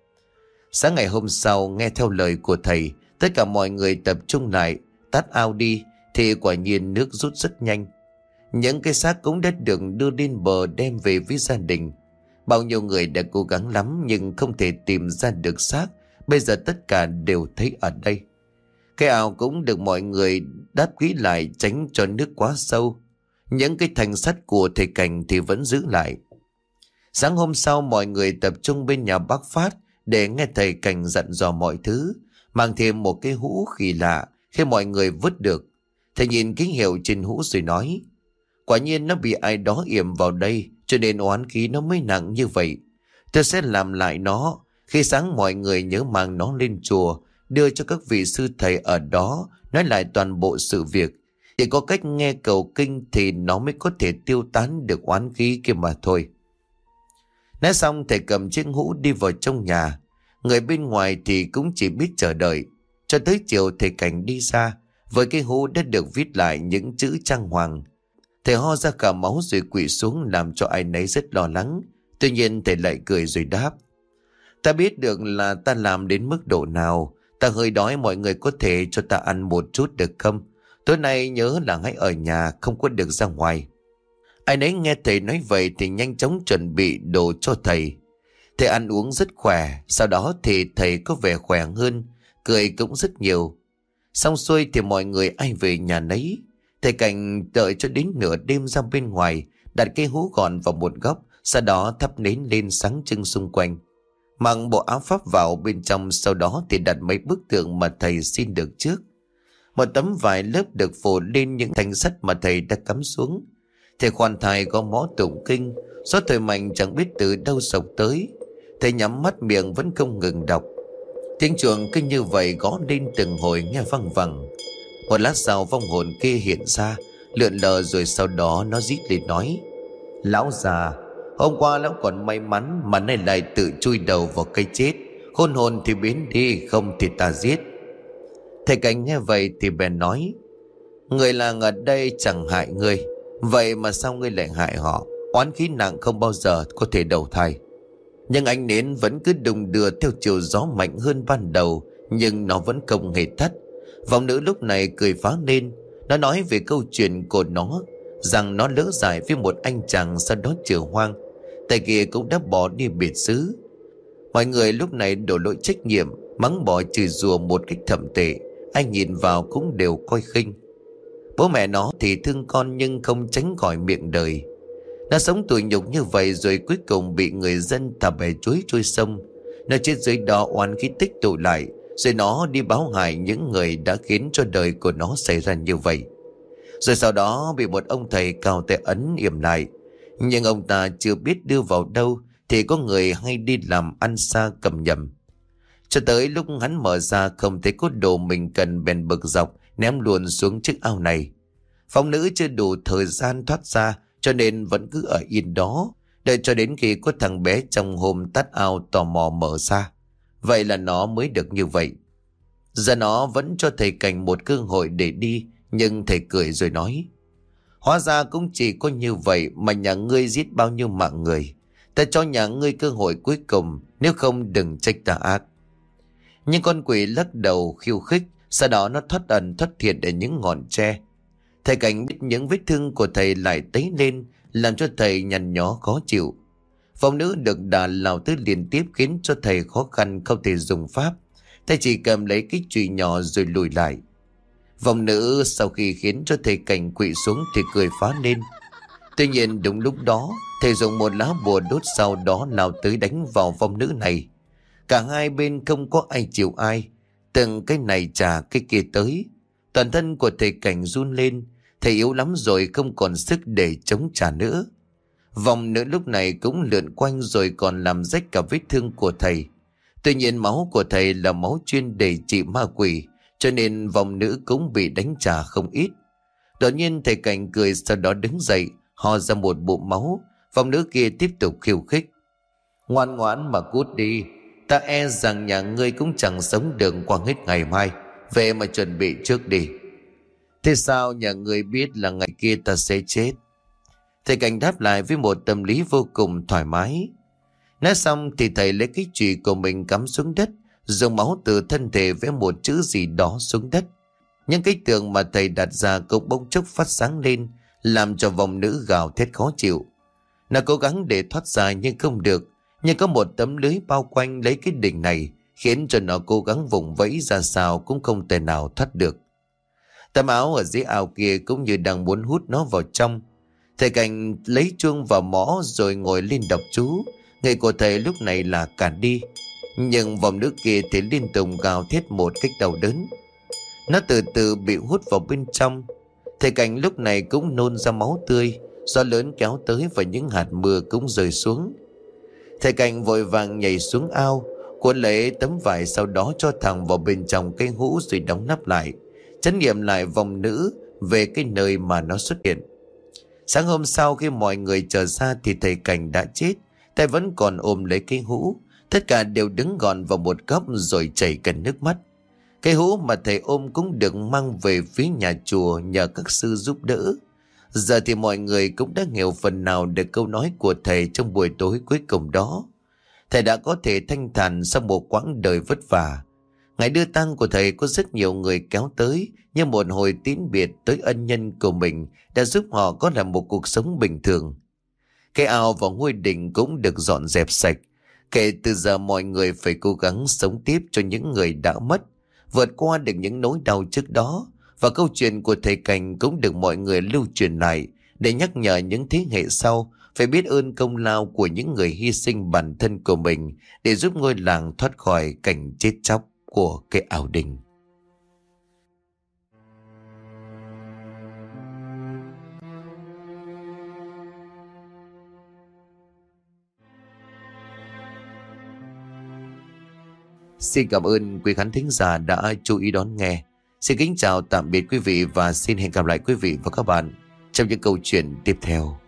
[SPEAKER 1] Sáng ngày hôm sau, nghe theo lời của thầy, tất cả mọi người tập trung lại, tắt ao đi, thì quả nhiên nước rút rất nhanh. Những cái xác cũng đã được đưa lên bờ đem về với gia đình. Bao nhiêu người đã cố gắng lắm nhưng không thể tìm ra được xác. Bây giờ tất cả đều thấy ở đây. Cái ao cũng được mọi người đắp kỹ lại tránh cho nước quá sâu. Những cái thanh sắt của thầy Cảnh thì vẫn giữ lại. Sáng hôm sau mọi người tập trung bên nhà bác Phát để nghe thầy Cảnh dặn dò mọi thứ, mang thêm một cái hũ kỳ lạ khi mọi người vứt được. Thầy nhìn ký hiệu trên hũ rồi nói: quả nhiên nó bị ai đó yểm vào đây, cho nên oán khí nó mới nặng như vậy. Tôi sẽ làm lại nó. Khi sáng mọi người nhớ mang nó lên chùa, đưa cho các vị sư thầy ở đó, nói lại toàn bộ sự việc. Chỉ có cách nghe cầu kinh thì nó mới có thể tiêu tán được oán khí kia mà thôi. Nói xong thầy cầm chiếc hũ đi vào trong nhà. Người bên ngoài thì cũng chỉ biết chờ đợi. Cho tới chiều thầy Cảnh đi ra, với cái hũ đã được viết lại những chữ trang hoàng. Thầy ho ra cả máu rồi quỵ xuống làm cho ai nấy rất lo lắng. Tuy nhiên thầy lại cười rồi đáp: ta biết được là ta làm đến mức độ nào. Ta hơi đói, mọi người có thể cho ta ăn một chút được không? Tối nay nhớ là hãy ở nhà, không có được ra ngoài. Ai nấy nghe thầy nói vậy thì nhanh chóng chuẩn bị đồ cho thầy. Thầy ăn uống rất khỏe, sau đó thì thầy có vẻ khỏe hơn, cười cũng rất nhiều. Xong xuôi thì mọi người ai về nhà nấy. Thầy Cảnh đợi cho đến nửa đêm ra bên ngoài, đặt cây hú gọn vào một góc, sau đó thắp nến lên sáng trưng xung quanh. Mặc bộ áo pháp vào bên trong, sau đó thì đặt mấy bức tượng mà thầy xin được trước. Một tấm vải lớp được phủ lên những thanh sắt mà thầy đã cắm xuống. Thầy khoan thai gõ mõ tụng kinh, gió thổi mạnh chẳng biết từ đâu sộc tới. Thầy nhắm mắt miệng vẫn không ngừng đọc. Tiếng chuông cứ như vậy gõ lên từng hồi nghe văng vẳng. Một lát sau vong hồn kia hiện ra, lượn lờ rồi sau đó nó rít lên nói: lão già, hôm qua lão còn may mắn mà nay lại tự chui đầu vào cây chết. Khôn hồn thì biến đi, không thì ta giết. Thầy Cảnh nghe vậy thì bèn nói: người làng ở đây chẳng hại ngươi, vậy mà sao ngươi lại hại họ? Oán khí nặng không bao giờ có thể đầu thai. Nhưng ánh nến vẫn cứ đùng đưa theo chiều gió mạnh hơn ban đầu, nhưng nó vẫn không hề tắt. Vòng nữ lúc này cười phá lên. Nó nói về câu chuyện của nó, rằng nó lỡ dại với một anh chàng, sau đó chữa hoang. Tay kia cũng đã bỏ đi biệt xứ. Mọi người lúc này đổ lỗi trách nhiệm, mắng bỏ chửi rủa một cách thậm tệ. Ai nhìn vào cũng đều coi khinh. Bố mẹ nó thì thương con nhưng không tránh khỏi miệng đời. Nó sống tủi nhục như vậy rồi cuối cùng bị người dân thả bè chuối trôi sông. Nó chết dưới đó oán khí tích tụ lại, rồi nó đi báo hại những người đã khiến cho đời của nó xảy ra như vậy. Rồi sau đó bị một ông thầy cao tay ấn yểm lại. Nhưng ông ta chưa biết đưa vào đâu thì có người hay đi làm ăn xa cầm nhầm. Cho tới lúc hắn mở ra không thấy có đồ mình cần, bèn bực dọc ném luôn xuống chiếc ao này. Phong nữ chưa đủ thời gian thoát ra, cho nên vẫn cứ ở yên đó, đợi cho đến khi có thằng bé trong hôm tắt ao tò mò mở ra. Vậy là nó mới được như vậy. Giờ nó vẫn cho thầy Cảnh một cơ hội để đi, nhưng thầy cười rồi nói: hóa ra cũng chỉ có như vậy mà nhà ngươi giết bao nhiêu mạng người. Ta cho nhà ngươi cơ hội cuối cùng, nếu không đừng trách ta ác. Nhưng con quỷ lắc đầu khiêu khích, sau đó nó thoát ẩn thoát hiện ở những ngọn tre. Thầy Cảnh biết những vết thương của thầy lại tấy lên, làm cho thầy nhăn nhó khó chịu. Phong nữ được đà lao tới liên tiếp khiến cho thầy khó khăn không thể dùng pháp. Thầy chỉ cầm lấy cái chùy nhỏ rồi lùi lại. Vòng nữ sau khi khiến cho thầy Cảnh quỵ xuống thì cười phá lên. Tuy nhiên đúng lúc đó, thầy dùng một lá bùa đốt sau đó lao tới đánh vào vong nữ này. Cả hai bên không có ai chịu ai, từng cái này trả cái kia tới. Toàn thân của thầy Cảnh run lên, thầy yếu lắm rồi, không còn sức để chống trả nữa. Vòng nữ lúc này cũng lượn quanh rồi còn làm rách cả vết thương của thầy. Tuy nhiên máu của thầy là máu chuyên để trị ma quỷ, cho nên vòng nữ cũng bị đánh trả không ít. Đột nhiên thầy Cảnh cười, sau đó đứng dậy, ho ra một bụng máu. Vòng nữ kia tiếp tục khiêu khích: ngoan ngoãn mà cút đi, ta e rằng nhà ngươi cũng chẳng sống được qua hết ngày mai, về mà chuẩn bị trước đi. Thế sao nhà ngươi biết là ngày kia ta sẽ chết? Thầy Cảnh đáp lại với một tâm lý vô cùng thoải mái. Nói xong thì thầy lấy cái chùy của mình cắm xuống đất, dùng máu từ thân thể vẽ một chữ gì đó xuống đất. Những cái tường mà thầy đặt ra cũng bỗng chốc phát sáng lên, làm cho vòng nữ gào thét khó chịu. Nó cố gắng để thoát ra nhưng không được, nhưng có một tấm lưới bao quanh lấy cái đỉnh này, khiến cho nó cố gắng vùng vẫy ra sao cũng không thể nào thoát được. Tấm áo ở dưới ao kia cũng như đang muốn hút nó vào trong. Thầy Cảnh lấy chuông vào mõ rồi ngồi lên đọc chú. Người của thầy lúc này là cản đi, nhưng vòng nữ kia thì liên tục gào thét một cách đau đớn. Nó từ từ bị hút vào bên trong. Thầy Cảnh lúc này cũng nôn ra máu tươi. Gió lớn kéo tới và những hạt mưa cũng rơi xuống. Thầy Cảnh vội vàng nhảy xuống ao, cuốn lấy tấm vải, sau đó cho thẳng vào bên trong cái hũ rồi đóng nắp lại, trấn nghiệm lại vòng nữ về cái nơi mà nó xuất hiện. Sáng hôm sau khi mọi người trở ra thì thầy Cảnh đã chết, tay vẫn còn ôm lấy cái hũ. Tất cả đều đứng gọn vào một góc rồi chảy cả nước mắt. Cái hũ mà thầy ôm cũng được mang về phía nhà chùa nhờ các sư giúp đỡ. Giờ thì mọi người cũng đã hiểu phần nào được câu nói của thầy trong buổi tối cuối cùng đó. Thầy đã có thể thanh thản sau một quãng đời vất vả. Ngày đưa tang của thầy có rất nhiều người kéo tới như một hồi tín biệt tới ân nhân của mình đã giúp họ có lại một cuộc sống bình thường. Cái ao và ngôi đình cũng được dọn dẹp sạch. Kể từ giờ mọi người phải cố gắng sống tiếp cho những người đã mất, vượt qua được những nỗi đau trước đó. Và câu chuyện của thầy Cảnh cũng được mọi người lưu truyền lại để nhắc nhở những thế hệ sau phải biết ơn công lao của những người hy sinh bản thân của mình để giúp ngôi làng thoát khỏi cảnh chết chóc của cái ao đình. Xin cảm ơn quý khán thính giả đã chú ý đón nghe. Xin kính chào tạm biệt quý vị và xin hẹn gặp lại quý vị và các bạn trong những câu chuyện tiếp theo.